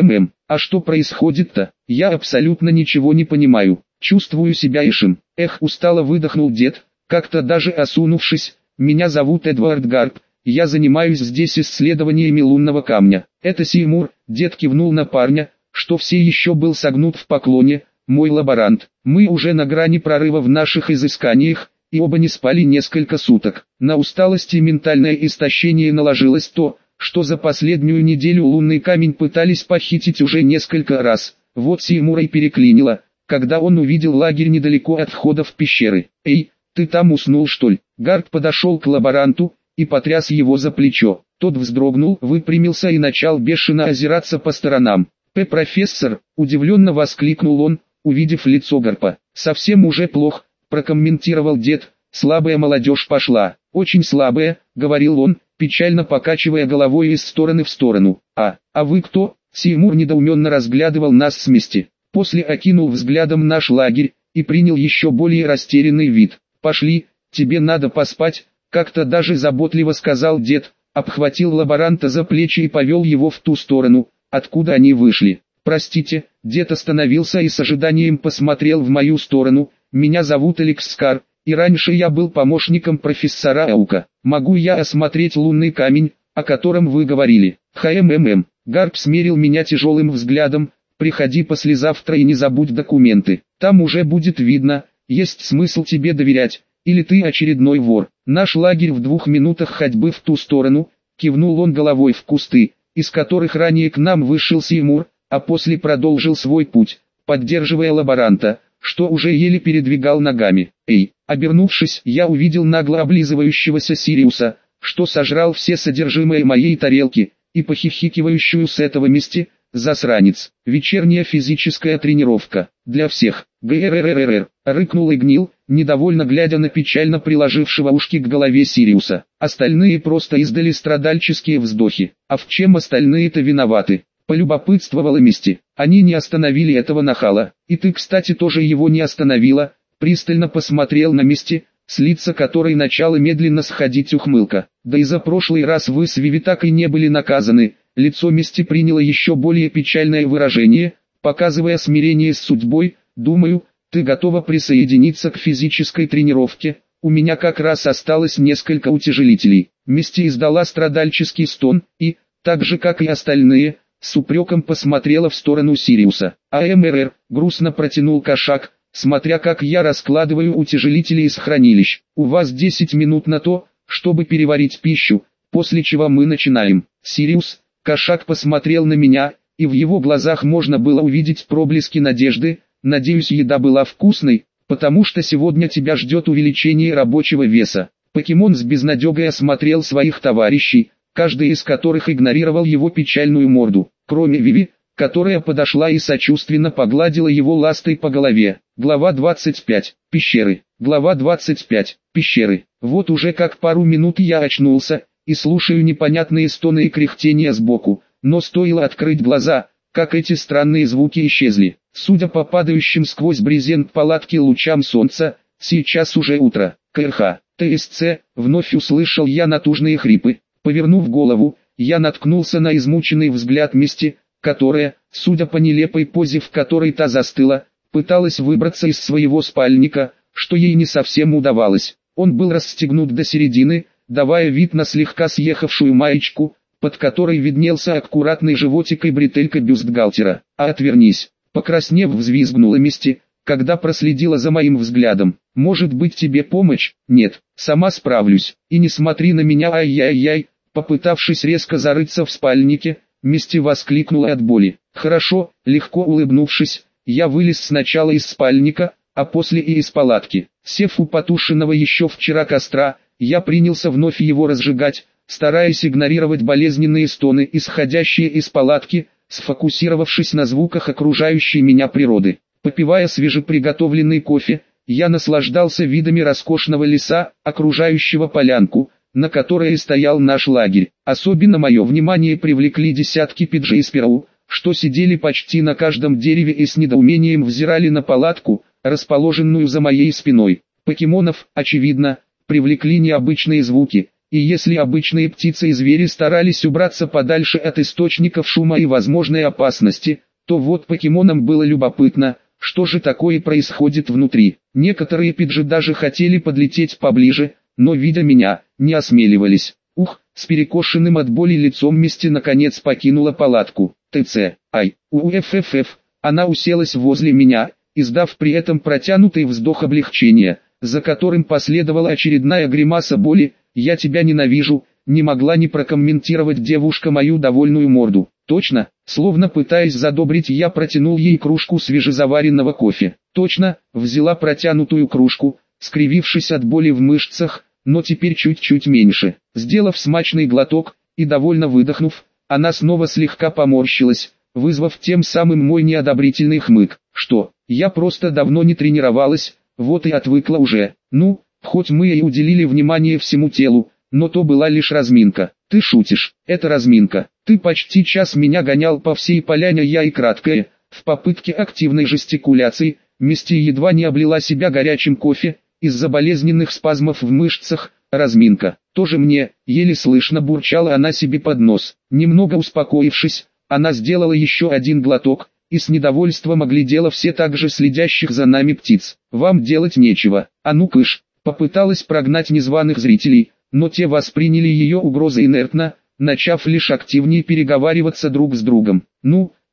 А что происходит-то? Я абсолютно ничего не понимаю. Чувствую себя ишем. Устало выдохнул дед, как-то даже осунувшись. «Меня зовут Эдвард Гарп. Я занимаюсь здесь исследованиями лунного камня». «Это Сеймур», дед кивнул на парня, что все еще был согнут в поклоне, «мой лаборант. Мы уже на грани прорыва в наших изысканиях, и оба не спали несколько суток. На усталость и ментальное истощение наложилось то, что за последнюю неделю лунный камень пытались похитить уже несколько раз. Вот Сеймура и переклинило, когда он увидел лагерь недалеко от входа в пещеры. «Эй, ты там уснул, что ли?» Гарп подошел к лаборанту и потряс его за плечо. Тот вздрогнул, выпрямился и начал бешено озираться по сторонам. «Профессор!» – удивленно воскликнул он, увидев лицо Гарпа. «Совсем уже плохо», – прокомментировал дед. «Слабая молодежь пошла». «Очень слабая», – говорил он, печально покачивая головой из стороны в сторону. «А вы кто?» Сеймур недоуменно разглядывал нас с Мисти. После окинул взглядом наш лагерь и принял еще более растерянный вид. «Пошли, тебе надо поспать», — как-то даже заботливо сказал дед, обхватил лаборанта за плечи и повел его в ту сторону, откуда они вышли. «Простите», — дед остановился и с ожиданием посмотрел в мою сторону. «Меня зовут Алекс Скар, и раньше я был помощником профессора Аука. Могу я осмотреть лунный камень, о котором вы говорили?» Гарп смерил меня тяжелым взглядом, приходи послезавтра и не забудь документы. Там уже будет видно, есть смысл тебе доверять, или ты очередной вор. Наш лагерь в 2 минутах ходьбы в ту сторону, кивнул он головой в кусты, из которых ранее к нам вышел Сеймур, а после продолжил свой путь, поддерживая лаборанта, что уже еле передвигал ногами. Эй, обернувшись, я увидел нагло облизывающегося Сириуса, что сожрал все содержимое моей тарелки, и похихикивающую с этого месте, засранец. Вечерняя физическая тренировка, для всех. ГРРРР, рыкнул и гнил, недовольно глядя на печально приложившего ушки к голове Сириуса. Остальные просто издали страдальческие вздохи. А в чем остальные-то виноваты? Полюбопытствовала Мисти. Они не остановили этого нахала. И ты, кстати, тоже его не остановила. Пристально посмотрел на Мисти, с лица которой начала медленно сходить ухмылка. Да и за прошлый раз вы с Виви так и не были наказаны. Лицо Мисти приняло еще более печальное выражение, показывая смирение с судьбой. Думаю, ты готова присоединиться к физической тренировке. У меня как раз осталось несколько утяжелителей. Мисти издала страдальческий стон и, так же как и остальные, с упреком посмотрела в сторону Сириуса. АМРР, грустно протянул кошак, смотря как я раскладываю утяжелители из хранилищ. У вас 10 минут на то, чтобы переварить пищу, после чего мы начинаем. Сириус, кошак посмотрел на меня, и в его глазах можно было увидеть проблески надежды. Надеюсь, еда была вкусной, потому что сегодня тебя ждет увеличение рабочего веса. Покемон с безнадегой осмотрел своих товарищей, каждый из которых игнорировал его печальную морду, кроме Виви, которая подошла и сочувственно погладила его ластой по голове. Глава 25. Пещеры. Глава 25. Пещеры. Вот уже как пару минут я очнулся, и слушаю непонятные стоны и кряхтения сбоку, но стоило открыть глаза, как эти странные звуки исчезли. Судя по падающим сквозь брезент палатки лучам солнца, сейчас уже утро. КРХ. ТСЦ, вновь услышал я натужные хрипы. Повернув голову, я наткнулся на измученный взгляд Мисти, которая, судя по нелепой позе, в которой та застыла, пыталась выбраться из своего спальника, что ей не совсем удавалось. Он был расстегнут до середины, давая вид на слегка съехавшую маечку, под которой виднелся аккуратный животик и бретелька бюстгальтера. «А отвернись!» Покраснев, взвизгнула Мисти, когда проследила за моим взглядом. «Может быть, тебе помочь?» «Нет, сама справлюсь. И не смотри на меня, ай-яй-яй!» Попытавшись резко зарыться в спальнике, Мисти воскликнула от боли. «Хорошо», легко улыбнувшись, я вылез сначала из спальника, а после и из палатки. Сев у потушенного еще вчера костра, я принялся вновь его разжигать, стараясь игнорировать болезненные стоны, исходящие из палатки, сфокусировавшись на звуках окружающей меня природы. Попивая свежеприготовленный кофе, я наслаждался видами роскошного леса, окружающего полянку, на которой стоял наш лагерь. Особенно мое внимание привлекли десятки пиджей-спироу, что сидели почти на каждом дереве и с недоумением взирали на палатку, расположенную за моей спиной. Покемонов, очевидно, привлекли необычные звуки, и если обычные птицы и звери старались убраться подальше от источников шума и возможной опасности, то вот покемонам было любопытно, что же такое происходит внутри. Некоторые пиджи даже хотели подлететь поближе, но, видя меня, не осмеливались. С перекошенным от боли лицом Мисти наконец покинула палатку. ТЦ, УФФФ, она уселась возле меня, издав при этом протянутый вздох облегчения, за которым последовала очередная гримаса боли. «Я тебя ненавижу», не могла не прокомментировать девушка мою довольную морду. «Точно», словно пытаясь задобрить, я протянул ей кружку свежезаваренного кофе. «Точно», взяла протянутую кружку, скривившись от боли в мышцах, но теперь чуть-чуть меньше. Сделав смачный глоток, и довольно выдохнув, она снова слегка поморщилась, вызвав тем самым мой неодобрительный хмык. «Что, я просто давно не тренировалась, вот и отвыкла уже. Ну, хоть мы и уделили внимание всему телу, но то была лишь разминка». «Ты шутишь, это разминка. Ты почти час меня гонял по всей поляне, я и краткое». В попытке активной жестикуляции, Мисти едва не облила себя горячим кофе, из-за болезненных спазмов в мышцах. «Разминка, тоже мне», еле слышно бурчала она себе под нос. Немного успокоившись, она сделала еще один глоток, и с недовольством оглядела все так же следящих за нами птиц. «Вам делать нечего, а ну кыш!» Попыталась прогнать незваных зрителей, но те восприняли ее угрозы инертно, начав лишь активнее переговариваться друг с другом. «Ну,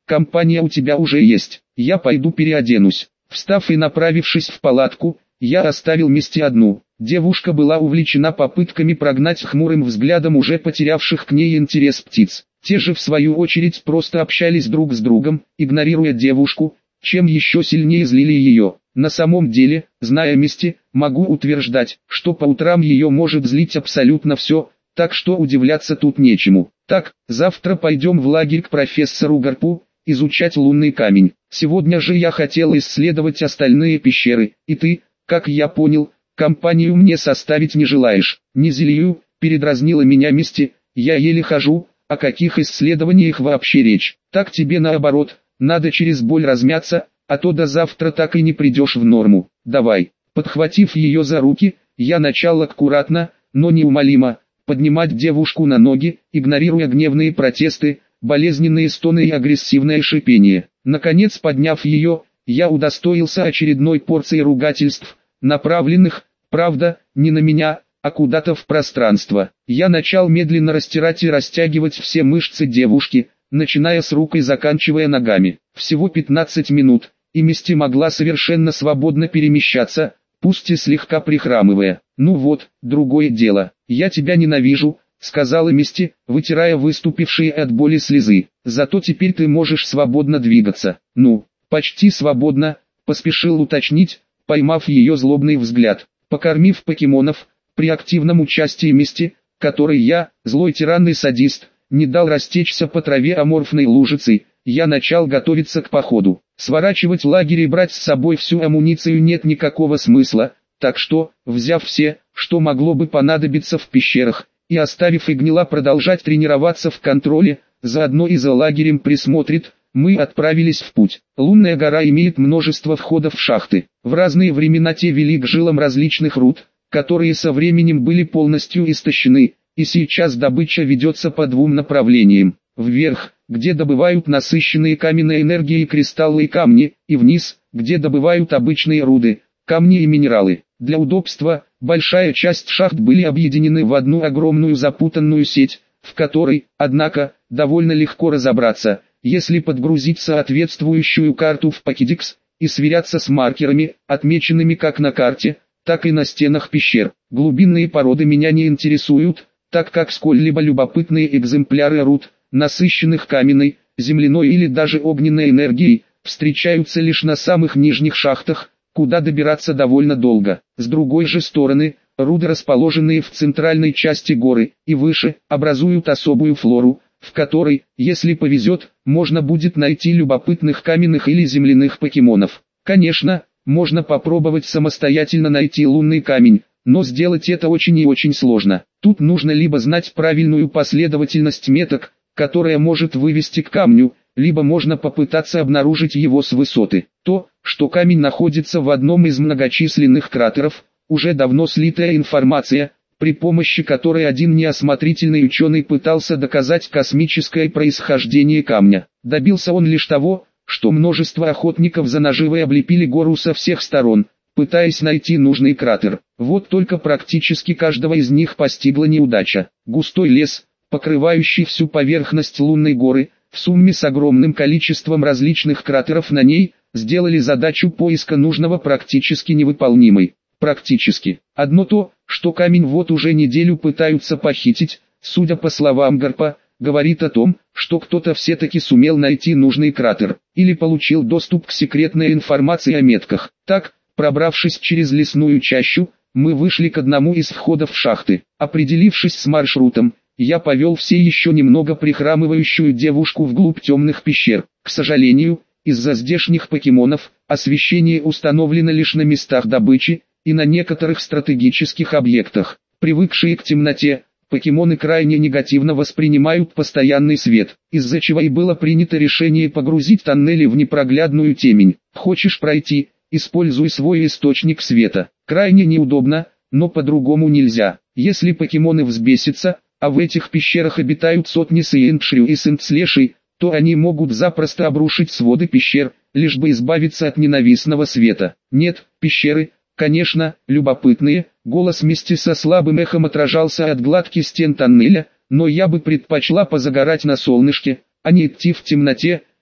компания у тебя уже есть, я пойду переоденусь». Встав и направившись в палатку, я оставил Мисти одну. Девушка была увлечена попытками прогнать хмурым взглядом уже потерявших к ней интерес птиц. Те же в свою очередь просто общались друг с другом, игнорируя девушку, чем еще сильнее злили ее. На самом деле, зная Мисти, могу утверждать, что по утрам ее может злить абсолютно все, так что удивляться тут нечему. Так, завтра пойдем в лагерь к профессору Гарпу, изучать лунный камень. Сегодня же я хотел исследовать остальные пещеры, и ты, как я понял, компанию мне составить не желаешь. Не зелью, передразнила меня Мисти, я еле хожу, о каких исследованиях вообще речь. Так тебе наоборот, надо через боль размяться, а то до завтра так и не придешь в норму. Давай. Подхватив ее за руки, я начал аккуратно, но неумолимо, поднимать девушку на ноги, игнорируя гневные протесты, болезненные стоны и агрессивное шипение. Наконец, подняв ее, я удостоился очередной порции ругательств, направленных, правда, не на меня, а куда-то в пространство. Я начал медленно растирать и растягивать все мышцы девушки, начиная с рук и заканчивая ногами. Всего 15 минут, и Мисти могла совершенно свободно перемещаться, пусть и слегка прихрамывая. «Ну вот, другое дело, я тебя ненавижу», — сказала Мисти, вытирая выступившие от боли слезы. «Зато теперь ты можешь свободно двигаться». «Ну, почти свободно», — поспешил уточнить, поймав ее злобный взгляд. Покормив покемонов, при активном участии Мисти, которой я, злой тиран и садист, не дал растечься по траве аморфной лужицей, я начал готовиться к походу. Сворачивать лагерь и брать с собой всю амуницию нет никакого смысла, так что, взяв все, что могло бы понадобиться в пещерах, и оставив Игнила продолжать тренироваться в контроле, заодно и за лагерем присмотрит, мы отправились в путь. Лунная гора имеет множество входов в шахты. В разные времена те вели к жилам различных руд, которые со временем были полностью истощены, и сейчас добыча ведется по двум направлениям. Вверх, где добывают насыщенные каменной энергией кристаллы и камни, и вниз, где добывают обычные руды, камни и минералы. Для удобства, большая часть шахт были объединены в одну огромную запутанную сеть, в которой, однако, довольно легко разобраться, если подгрузить соответствующую карту в Pokédex и сверяться с маркерами, отмеченными как на карте, так и на стенах пещер. Глубинные породы меня не интересуют, так как сколь-либо любопытные экземпляры руд, насыщенных каменной, земляной или даже огненной энергией, встречаются лишь на самых нижних шахтах, куда добираться довольно долго. С другой же стороны, руды, расположенные в центральной части горы и выше, образуют особую флору, в которой, если повезет, можно будет найти любопытных каменных или земляных покемонов. Конечно, можно попробовать самостоятельно найти лунный камень, но сделать это очень и очень сложно. Тут нужно либо знать правильную последовательность меток, которая может вывести к камню, либо можно попытаться обнаружить его с высоты. То, что камень находится в одном из многочисленных кратеров, уже давно слитая информация, при помощи которой один неосмотрительный ученый пытался доказать космическое происхождение камня. Добился он лишь того, что множество охотников за наживой облепили гору со всех сторон, пытаясь найти нужный кратер. Вот только практически каждого из них постигла неудача. Густой лес, покрывающий всю поверхность лунной горы, в сумме с огромным количеством различных кратеров на ней, сделали задачу поиска нужного практически невыполнимой. Практически. Одно то, что камень вот уже неделю пытаются похитить, судя по словам Гарпа, говорит о том, что кто-то все-таки сумел найти нужный кратер, или получил доступ к секретной информации о метках. Так, пробравшись через лесную чащу, мы вышли к одному из входов в шахты. Определившись с маршрутом, я повел все еще немного прихрамывающую девушку вглубь темных пещер. К сожалению, из-за здешних покемонов, освещение установлено лишь на местах добычи и на некоторых стратегических объектах. Привыкшие к темноте, покемоны крайне негативно воспринимают постоянный свет, из-за чего и было принято решение погрузить тоннели в непроглядную темень. Хочешь пройти, используй свой источник света. Крайне неудобно, но по-другому нельзя. Если покемоны взбесятся, а в этих пещерах обитают сотни сиентшрю и сентслешей, то они могут запросто обрушить своды пещер, лишь бы избавиться от ненавистного света. Нет, пещеры, конечно, любопытные, голос Мисти со слабым эхом отражался от гладких стен тоннеля, но я бы предпочла позагорать на солнышке, а не идти в темноте,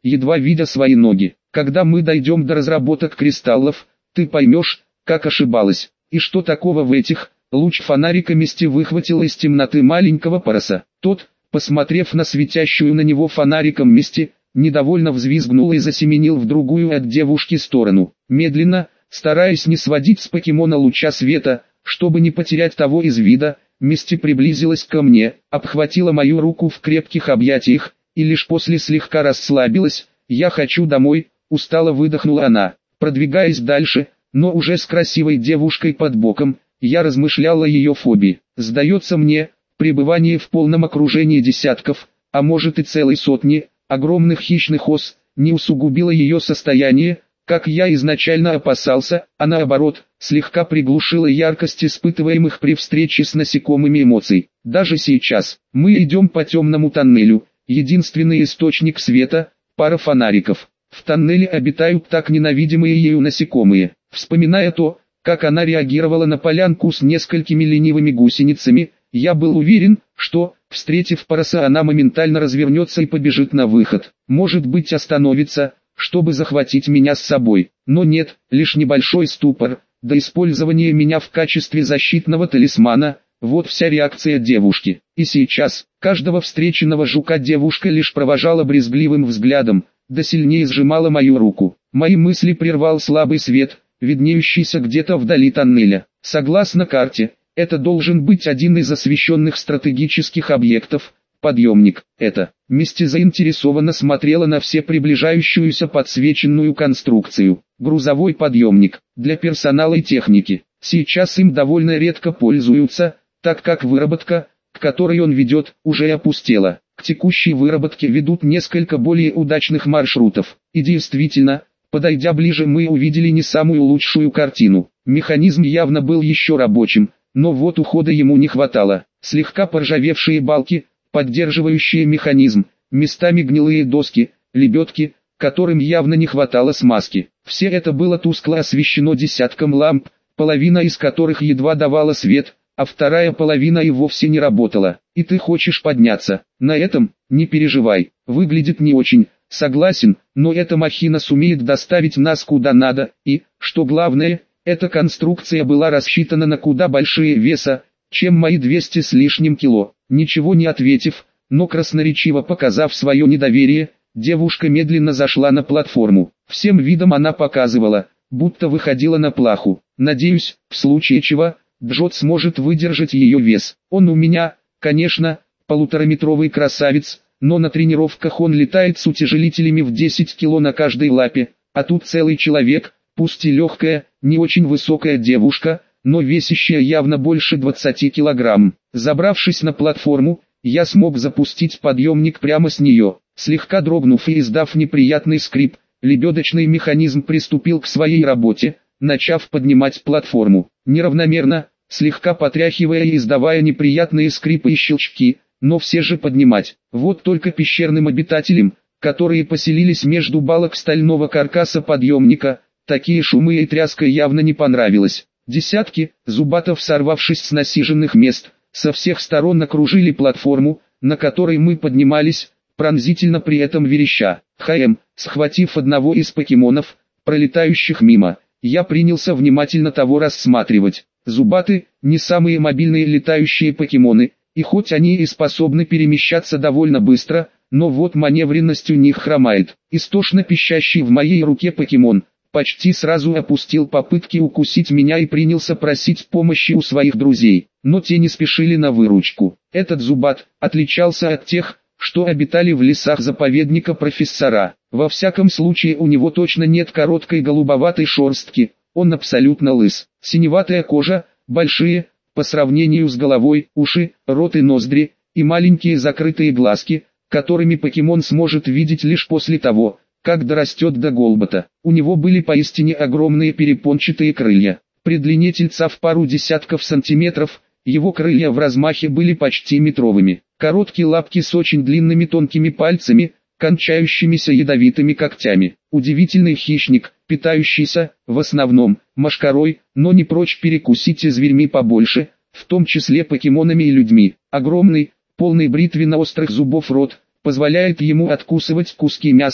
едва видя свои ноги. Когда мы дойдем до разработок кристаллов, ты поймешь, как ошибалась. И что такого в этих? Луч фонарика Мисти выхватил из темноты маленького Пароса. Тот, посмотрев на светящую на него фонариком Мисти, недовольно взвизгнул и засеменил в другую от девушки сторону. Медленно, стараясь не сводить с покемона луча света, чтобы не потерять того из вида, Мисти приблизилась ко мне, обхватила мою руку в крепких объятиях, и лишь после слегка расслабилась. «Я хочу домой», — устало выдохнула она. Продвигаясь дальше, но уже с красивой девушкой под боком, я размышляла о ее фобии. Сдается мне, пребывание в полном окружении десятков, а может и целой сотни, огромных хищных ос, не усугубило ее состояние, как я изначально опасался, а наоборот, слегка приглушила яркость испытываемых при встрече с насекомыми эмоций. Даже сейчас, мы идем по темному тоннелю, единственный источник света – пара фонариков. В тоннеле обитают так ненавидимые ею насекомые. Вспоминая то, как она реагировала на полянку с несколькими ленивыми гусеницами, я был уверен, что, встретив Пароса, она моментально развернется и побежит на выход. Может быть, остановится, чтобы захватить меня с собой. Но нет, лишь небольшой ступор, до использования меня в качестве защитного талисмана. Вот вся реакция девушки. И сейчас, каждого встреченного жука девушка лишь провожала брезгливым взглядом, да сильнее сжимала мою руку. Мои мысли прервал слабый свет, виднеющийся где-то вдали тоннеля. Согласно карте, это должен быть один из освещенных стратегических объектов, подъемник. Это. Мисти заинтересованно смотрела на все приближающуюся подсвеченную конструкцию. Грузовой подъемник, для персонала и техники. Сейчас им довольно редко пользуются, так как выработка, к которой он ведет, уже опустела. К текущей выработке ведут несколько более удачных маршрутов. И действительно, подойдя ближе, мы увидели не самую лучшую картину. Механизм явно был еще рабочим, но вот ухода ему не хватало. Слегка поржавевшие балки, поддерживающие механизм, местами гнилые доски, лебедки, которым явно не хватало смазки. Все это было тускло освещено десятком ламп, половина из которых едва давала свет, а вторая половина и вовсе не работала. И ты хочешь подняться? На этом, не переживай, выглядит не очень, согласен, но эта махина сумеет доставить нас куда надо, и, что главное, эта конструкция была рассчитана на куда большие веса, чем мои 200 с лишним кило. Ничего не ответив, но красноречиво показав свое недоверие, девушка медленно зашла на платформу. Всем видом она показывала, будто выходила на плаху. Надеюсь, в случае чего, Джот сможет выдержать ее вес. Он у меня, конечно, полутораметровый красавец, но на тренировках он летает с утяжелителями в 10 кило на каждой лапе, а тут целый человек, пусть и легкая, не очень высокая девушка, но весящая явно больше 20 килограмм. Забравшись на платформу, я смог запустить подъемник прямо с нее. Слегка дрогнув и издав неприятный скрип, лебедочный механизм приступил к своей работе, начав поднимать платформу. Неравномерно, слегка потряхивая и издавая неприятные скрипы и щелчки, но все же поднимать. Вот только пещерным обитателям, которые поселились между балок стального каркаса подъемника, такие шумы и тряска явно не понравилось. Десятки зубатов, сорвавшись с насиженных мест, со всех сторон окружили платформу, на которой мы поднимались, пронзительно при этом вереща. Схватив одного из покемонов, пролетающих мимо, я принялся внимательно того рассматривать. Зубаты – не самые мобильные летающие покемоны, и хоть они и способны перемещаться довольно быстро, но вот маневренность у них хромает. Истошно пищащий в моей руке покемон почти сразу опустил попытки укусить меня и принялся просить помощи у своих друзей, но те не спешили на выручку. Этот зубат отличался от тех, что обитали в лесах заповедника профессора. Во всяком случае, у него точно нет короткой голубоватой шерстки, он абсолютно лыс. Синеватая кожа, большие, по сравнению с головой, уши, рот и ноздри, и маленькие закрытые глазки, которыми покемон сможет видеть лишь после того, как дорастет до голбота. У него были поистине огромные перепончатые крылья. При длине тельца в пару десятков сантиметров, его крылья в размахе были почти метровыми. Короткие лапки с очень длинными тонкими пальцами, кончающимися ядовитыми когтями. Удивительный хищник, питающийся, в основном, мошкарой, но не прочь перекусить и зверьми побольше, в том числе покемонами и людьми. Огромный, полный бритвенно-острых зубов рот, позволяет ему откусывать куски мяса,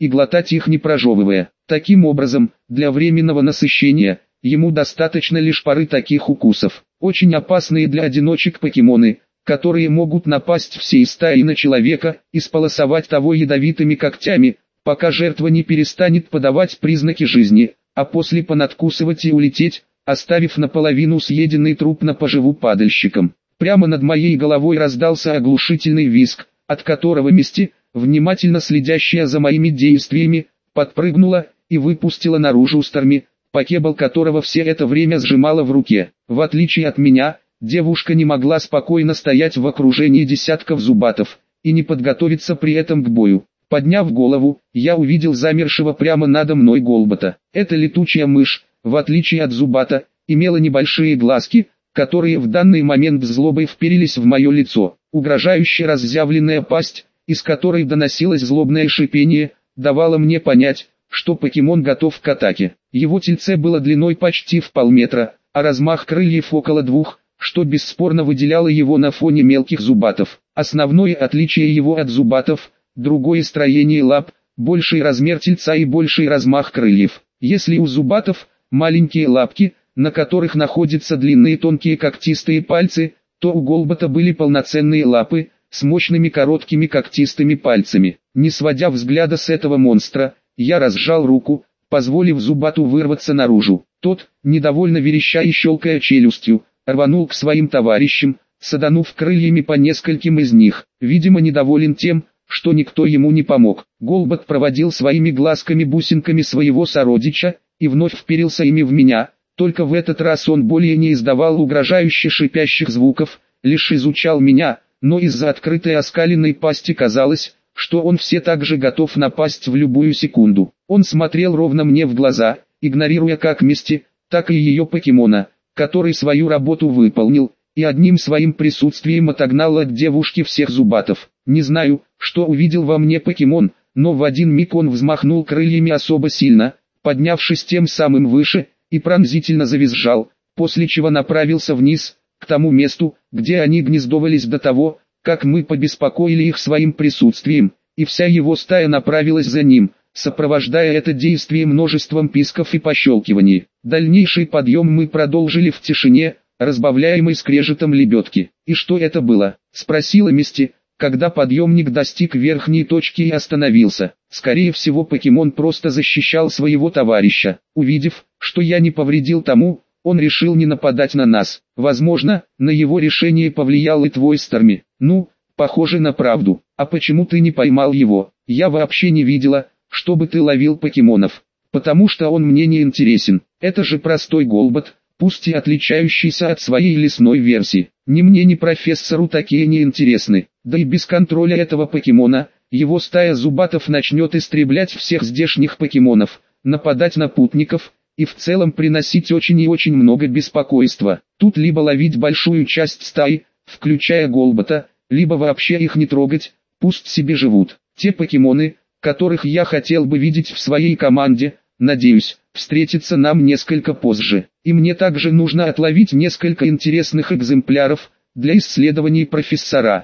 и глотать их не прожевывая. Таким образом, для временного насыщения, ему достаточно лишь пары таких укусов. Очень опасные для одиночек покемоны, которые могут напасть всей стаей на человека и сполосовать того ядовитыми когтями, пока жертва не перестанет подавать признаки жизни, а после понадкусывать и улететь, оставив наполовину съеденный труп на поживу падальщикам. Прямо над моей головой раздался оглушительный визг, от которого Мисти, внимательно следящая за моими действиями, подпрыгнула и выпустила наружу Старми, покебл которого все это время сжимала в руке. В отличие от меня, девушка не могла спокойно стоять в окружении десятков зубатов и не подготовиться при этом к бою. Подняв голову, я увидел замершего прямо надо мной Голбота. Эта летучая мышь, в отличие от зубата, имела небольшие глазки, которые в данный момент с злобой вперились в мое лицо. Угрожающе разъявленная пасть, из которой доносилось злобное шипение, давала мне понять, что покемон готов к атаке. Его тельце было длиной почти в полметра, а размах крыльев около 2, что бесспорно выделяло его на фоне мелких зубатов. Основное отличие его от зубатов – другое строение лап, больший размер тельца и больший размах крыльев. Если у зубатов маленькие лапки, на которых находятся длинные тонкие когтистые пальцы, то у Голбота были полноценные лапы, с мощными короткими когтистыми пальцами. Не сводя взгляда с этого монстра, я разжал руку, позволив зубату вырваться наружу. Тот, недовольно вереща и щелкая челюстью, рванул к своим товарищам, саданув крыльями по нескольким из них, видимо недоволен тем, что никто ему не помог. Голбот проводил своими глазками-бусинками своего сородича, и вновь вперился ими в меня, только в этот раз он более не издавал угрожающе шипящих звуков, лишь изучал меня, но из-за открытой оскаленной пасти казалось, что он все так же готов напасть в любую секунду. Он смотрел ровно мне в глаза, игнорируя как Мисти, так и ее покемона, который свою работу выполнил, и одним своим присутствием отогнал от девушки всех зубатов. Не знаю, что увидел во мне покемон, но в один миг он взмахнул крыльями особо сильно, поднявшись тем самым выше, и пронзительно завизжал, после чего направился вниз, к тому месту, где они гнездовались до того, как мы побеспокоили их своим присутствием, и вся его стая направилась за ним, сопровождая это действие множеством писков и пощелкиваний. Дальнейший подъем мы продолжили в тишине, разбавляемой скрежетом лебедки. «И что это было?» — спросила Мисти, когда подъемник достиг верхней точки и остановился. Скорее всего покемон просто защищал своего товарища. Увидев, что я не повредил тому, он решил не нападать на нас. Возможно, на его решение повлиял и твой Старми. Ну, похоже на правду. А почему ты не поймал его? Я вообще не видела, чтобы ты ловил покемонов. Потому что он мне не интересен. Это же простой Голбот, пусть и отличающийся от своей лесной версии. Ни мне, ни профессору такие не интересны. Да и без контроля этого покемона, его стая зубатов начнет истреблять всех здешних покемонов, нападать на путников, и в целом приносить очень и очень много беспокойства. Тут либо ловить большую часть стаи, включая Голбота, либо вообще их не трогать, пусть себе живут. Те покемоны, которых я хотел бы видеть в своей команде, надеюсь, встретятся нам несколько позже. И мне также нужно отловить несколько интересных экземпляров для исследований профессора.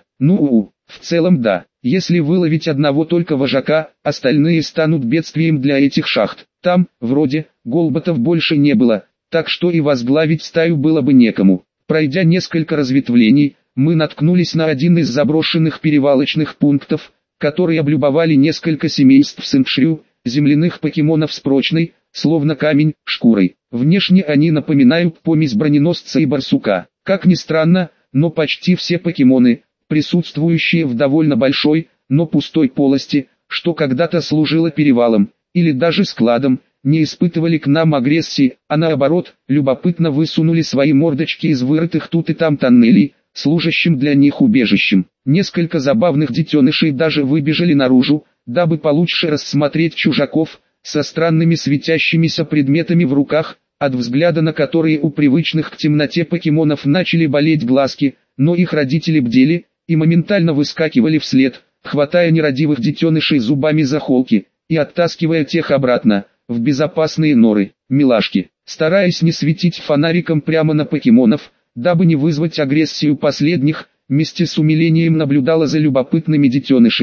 В целом да. Если выловить одного только вожака, остальные станут бедствием для этих шахт. Там, вроде, Голботов больше не было, так что и возглавить стаю было бы некому. Пройдя несколько разветвлений, мы наткнулись на один из заброшенных перевалочных пунктов, которые облюбовали несколько семейств синшрю, земляных покемонов с прочной, словно камень, шкурой. Внешне они напоминают помесь броненосца и барсука. Как ни странно, но почти все покемоны, присутствующие в довольно большой, но пустой полости, что когда-то служило перевалом, или даже складом, не испытывали к нам агрессии, а наоборот, любопытно высунули свои мордочки из вырытых тут и там тоннелей, служащим для них убежищем. Несколько забавных детенышей даже выбежали наружу, дабы получше рассмотреть чужаков, со странными светящимися предметами в руках, от взгляда на которые у привычных к темноте покемонов начали болеть глазки, но их родители бдели, и моментально выскакивали вслед, хватая нерадивых детенышей зубами за холки, и оттаскивая тех обратно, в безопасные норы. Милашки, стараясь не светить фонариком прямо на покемонов, дабы не вызвать агрессию последних, Мисти с умилением наблюдала за любопытными детенышами,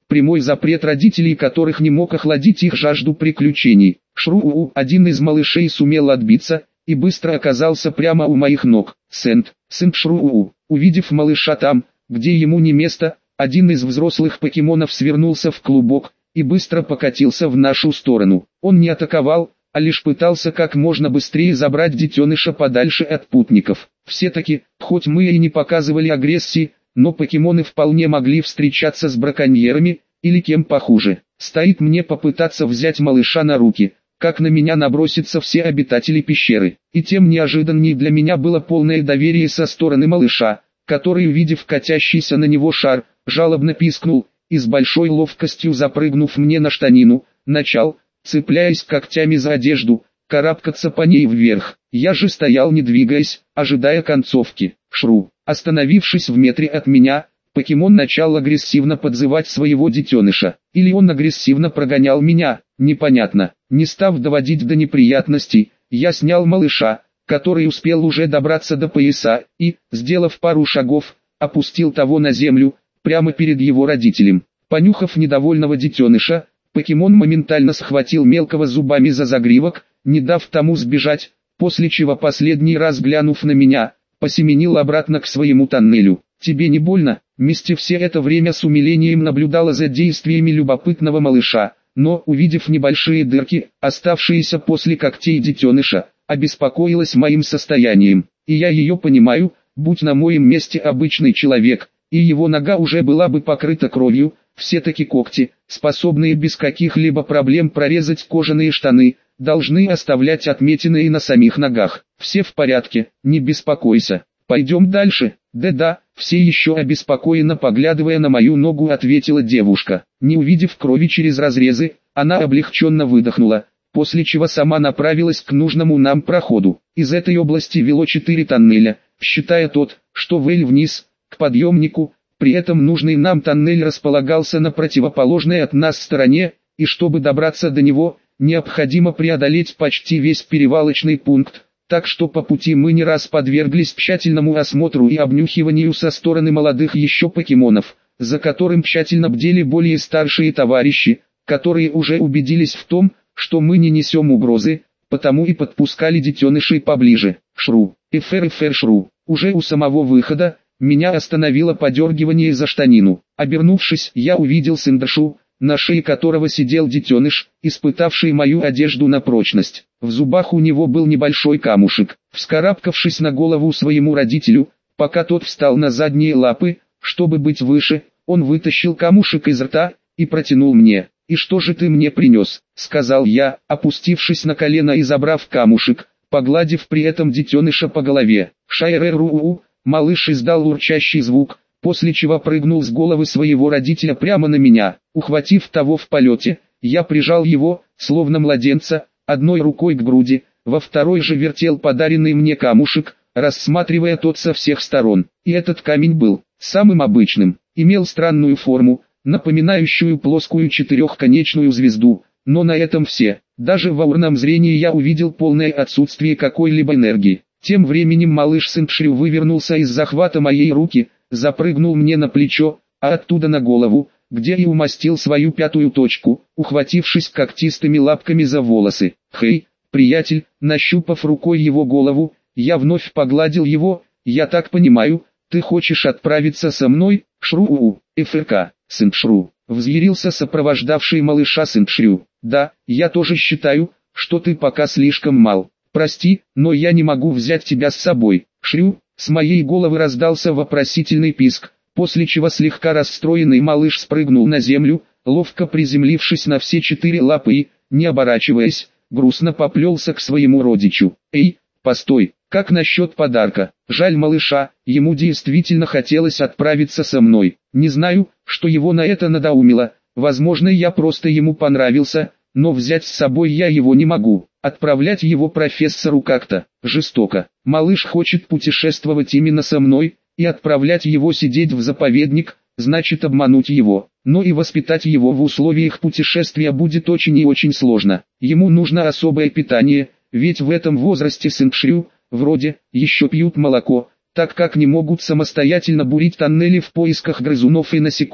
прямой запрет родителей, которых не мог охладить их жажду приключений. Шруу, один из малышей, сумел отбиться и быстро оказался прямо у моих ног. Сын Шруу, увидев малыша там, где ему не место, один из взрослых покемонов свернулся в клубок и быстро покатился в нашу сторону. Он не атаковал, а лишь пытался как можно быстрее забрать детеныша подальше от путников. Все-таки, хоть мы и не показывали агрессии, но покемоны вполне могли встречаться с браконьерами, или кем похуже. Стоит мне попытаться взять малыша на руки, как на меня набросятся все обитатели пещеры. И тем неожиданнее для меня было полное доверие со стороны малыша, который, увидев катящийся на него шар, жалобно пискнул, и с большой ловкостью запрыгнув мне на штанину, начал, цепляясь когтями за одежду, карабкаться по ней вверх. Я же стоял не двигаясь, ожидая концовки. Шру, остановившись в метре от меня, покемон начал агрессивно подзывать своего детеныша. Или он агрессивно прогонял меня, непонятно. Не став доводить до неприятностей, я снял малыша, который успел уже добраться до пояса, и, сделав пару шагов, опустил того на землю, прямо перед его родителем. Понюхав недовольного детеныша, покемон моментально схватил мелкого зубами за загривок, не дав тому сбежать, после чего, последний раз глянув на меня, посеменил обратно к своему тоннелю. «Тебе не больно?» Мисти все это время с умилением наблюдала за действиями любопытного малыша, но, увидев небольшие дырки, оставшиеся после когтей детеныша, обеспокоилась моим состоянием. И я ее понимаю, будь на моем месте обычный человек, и его нога уже была бы покрыта кровью, все-таки когти, способные без каких-либо проблем прорезать кожаные штаны, должны оставлять отметины и на самих ногах. Все в порядке, не беспокойся. Пойдем дальше. Да, все еще обеспокоенно поглядывая на мою ногу, ответила девушка. Не увидев крови через разрезы, она облегченно выдохнула, после чего сама направилась к нужному нам проходу. Из этой области вело 4 тоннеля, считая тот, что вел вниз, к подъемнику. При этом нужный нам тоннель располагался на противоположной от нас стороне, и чтобы добраться до него, необходимо преодолеть почти весь перевалочный пункт, так что по пути мы не раз подверглись тщательному осмотру и обнюхиванию со стороны молодых еще покемонов, за которым тщательно бдели более старшие товарищи, которые уже убедились в том, что мы не несем угрозы, потому и подпускали детенышей поближе. Шру, Шру. Уже у самого выхода меня остановило подергивание за штанину. Обернувшись, я увидел Синдашу, на шее которого сидел детеныш, испытавший мою одежду на прочность. В зубах у него был небольшой камушек. Вскарабкавшись на голову своему родителю, пока тот встал на задние лапы, чтобы быть выше, он вытащил камушек из рта и протянул мне. «И что же ты мне принес?» — сказал я, опустившись на колено и забрав камушек, погладив при этом детеныша по голове. «Шайреру-у-у!» Малыш издал урчащий звук, после чего прыгнул с головы своего родителя прямо на меня. Ухватив того в полете, я прижал его, словно младенца, одной рукой к груди, во второй же вертел подаренный мне камушек, рассматривая тот со всех сторон. И этот камень был самым обычным, имел странную форму, напоминающую плоскую четырехконечную звезду, но на этом все. Даже в аурном зрении я увидел полное отсутствие какой-либо энергии. Тем временем малыш Синшрю вывернулся из захвата моей руки, запрыгнул мне на плечо, а оттуда на голову, где и умастил свою пятую точку, ухватившись когтистыми лапками за волосы. «Хей, приятель!» Нащупав рукой его голову, я вновь погладил его. «Я так понимаю, ты хочешь отправиться со мной?» «Шруу, ФРК, Синшрю!» Взъярился сопровождавший малыша Синшрю. «Да, я тоже считаю, что ты пока слишком мал. Прости, но я не могу взять тебя с собой». «Шрю!» С моей головы раздался вопросительный писк, после чего слегка расстроенный малыш спрыгнул на землю, ловко приземлившись на все 4 лапы и, не оборачиваясь, грустно поплелся к своему родичу. «Эй, постой, как насчет подарка?» Жаль малыша, ему действительно хотелось отправиться со мной. Не знаю, что его на это надоумило, возможно, я просто ему понравился, но взять с собой я его не могу. Отправлять его профессору как-то жестоко. Малыш хочет путешествовать именно со мной, и отправлять его сидеть в заповедник, значит обмануть его. Но и воспитать его в условиях путешествия будет очень и очень сложно. Ему нужно особое питание, ведь в этом возрасте Синшрю, вроде, еще пьют молоко, так как не могут самостоятельно бурить тоннели в поисках грызунов и насекомых.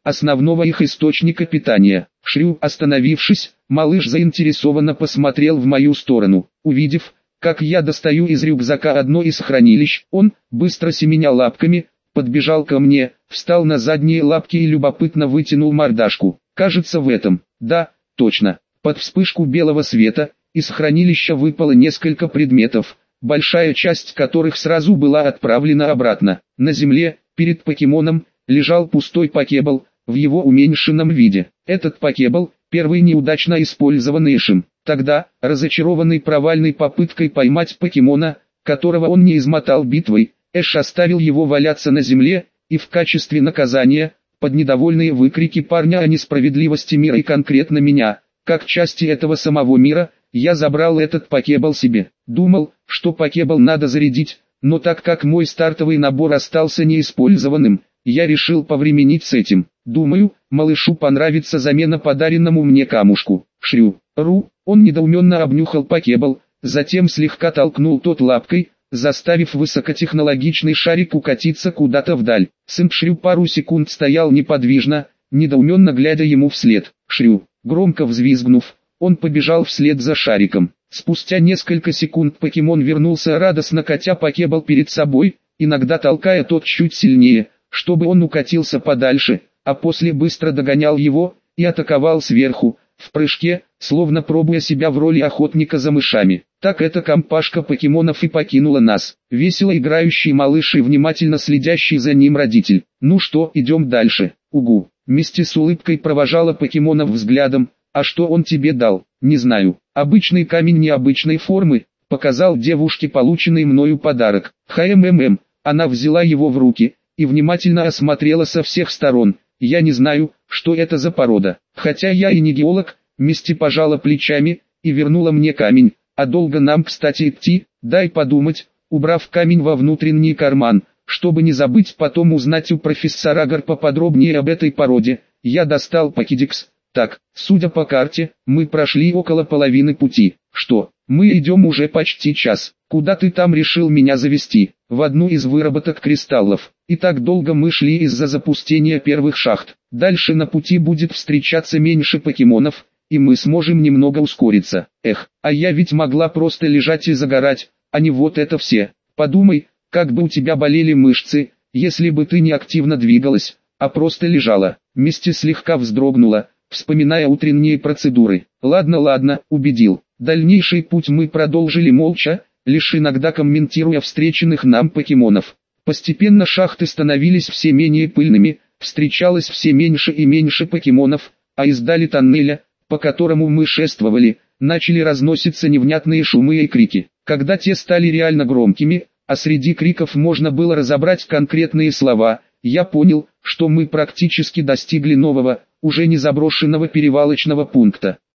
основного их источника питания. Шрю, остановившись, малыш заинтересованно посмотрел в мою сторону. Увидев, как я достаю из рюкзака одно из хранилищ, он, быстро семеня лапками, подбежал ко мне, встал на задние лапки и любопытно вытянул мордашку. Кажется, в этом. Да, точно. Под вспышку белого света, из хранилища выпало несколько предметов, большая часть которых сразу была отправлена обратно. На земле, перед покемоном, лежал пустой покебол, в его уменьшенном виде. Этот покебол, первый неудачно использованный Эшем. Тогда, разочарованный провальной попыткой поймать покемона, которого он не измотал битвой, Эш оставил его валяться на земле, и в качестве наказания, под недовольные выкрики парня о несправедливости мира и конкретно меня, как части этого самого мира, я забрал этот покебол себе. Думал, что покебол надо зарядить, но так как мой стартовый набор остался неиспользованным, я решил повременить с этим. Думаю, малышу понравится замена подаренному мне камушку. Шрю. Он недоуменно обнюхал покебол, затем слегка толкнул тот лапкой, заставив высокотехнологичный шарик укатиться куда-то вдаль. Шрю пару секунд стоял неподвижно, недоуменно глядя ему вслед. Шрю. Громко взвизгнув, он побежал вслед за шариком. Спустя несколько секунд покемон вернулся, радостно катя покебол перед собой, иногда толкая тот чуть сильнее, чтобы он укатился подальше, а после быстро догонял его и атаковал сверху, в прыжке, словно пробуя себя в роли охотника за мышами. Так эта компашка покемонов и покинула нас. Весело играющий малыш и внимательно следящий за ним родитель. Ну что, идем дальше. Угу. Мисти с улыбкой провожала покемонов взглядом. А что он тебе дал? Не знаю. Обычный камень необычной формы. Показал девушке полученный мною подарок. Она взяла его в руки и внимательно осмотрела со всех сторон. Я не знаю, что это за порода. Хотя я и не геолог, Мисти пожала плечами и вернула мне камень. А долго нам, кстати, идти? Дай подумать, убрав камень во внутренний карман, чтобы не забыть потом узнать у профессора Гарпа подробнее об этой породе. Я достал покедекс. Так, судя по карте, мы прошли около половины пути. Что, мы идем уже почти час. Куда ты там решил меня завести? В одну из выработок кристаллов. И так долго мы шли из-за запустения первых шахт. Дальше на пути будет встречаться меньше покемонов, и мы сможем немного ускориться. Эх, а я ведь могла просто лежать и загорать, а не вот это все. Подумай, как бы у тебя болели мышцы, если бы ты не активно двигалась, а просто лежала. Мисти слегка вздрогнула, вспоминая утренние процедуры. Ладно, убедил. Дальнейший путь мы продолжили молча, лишь иногда комментируя встреченных нам покемонов. Постепенно шахты становились все менее пыльными, встречалось все меньше и меньше покемонов, а издали тоннеля, по которому мы шествовали, начали разноситься невнятные шумы и крики. Когда те стали реально громкими, а среди криков можно было разобрать конкретные слова, я понял, что мы практически достигли нового, уже не заброшенного перевалочного пункта.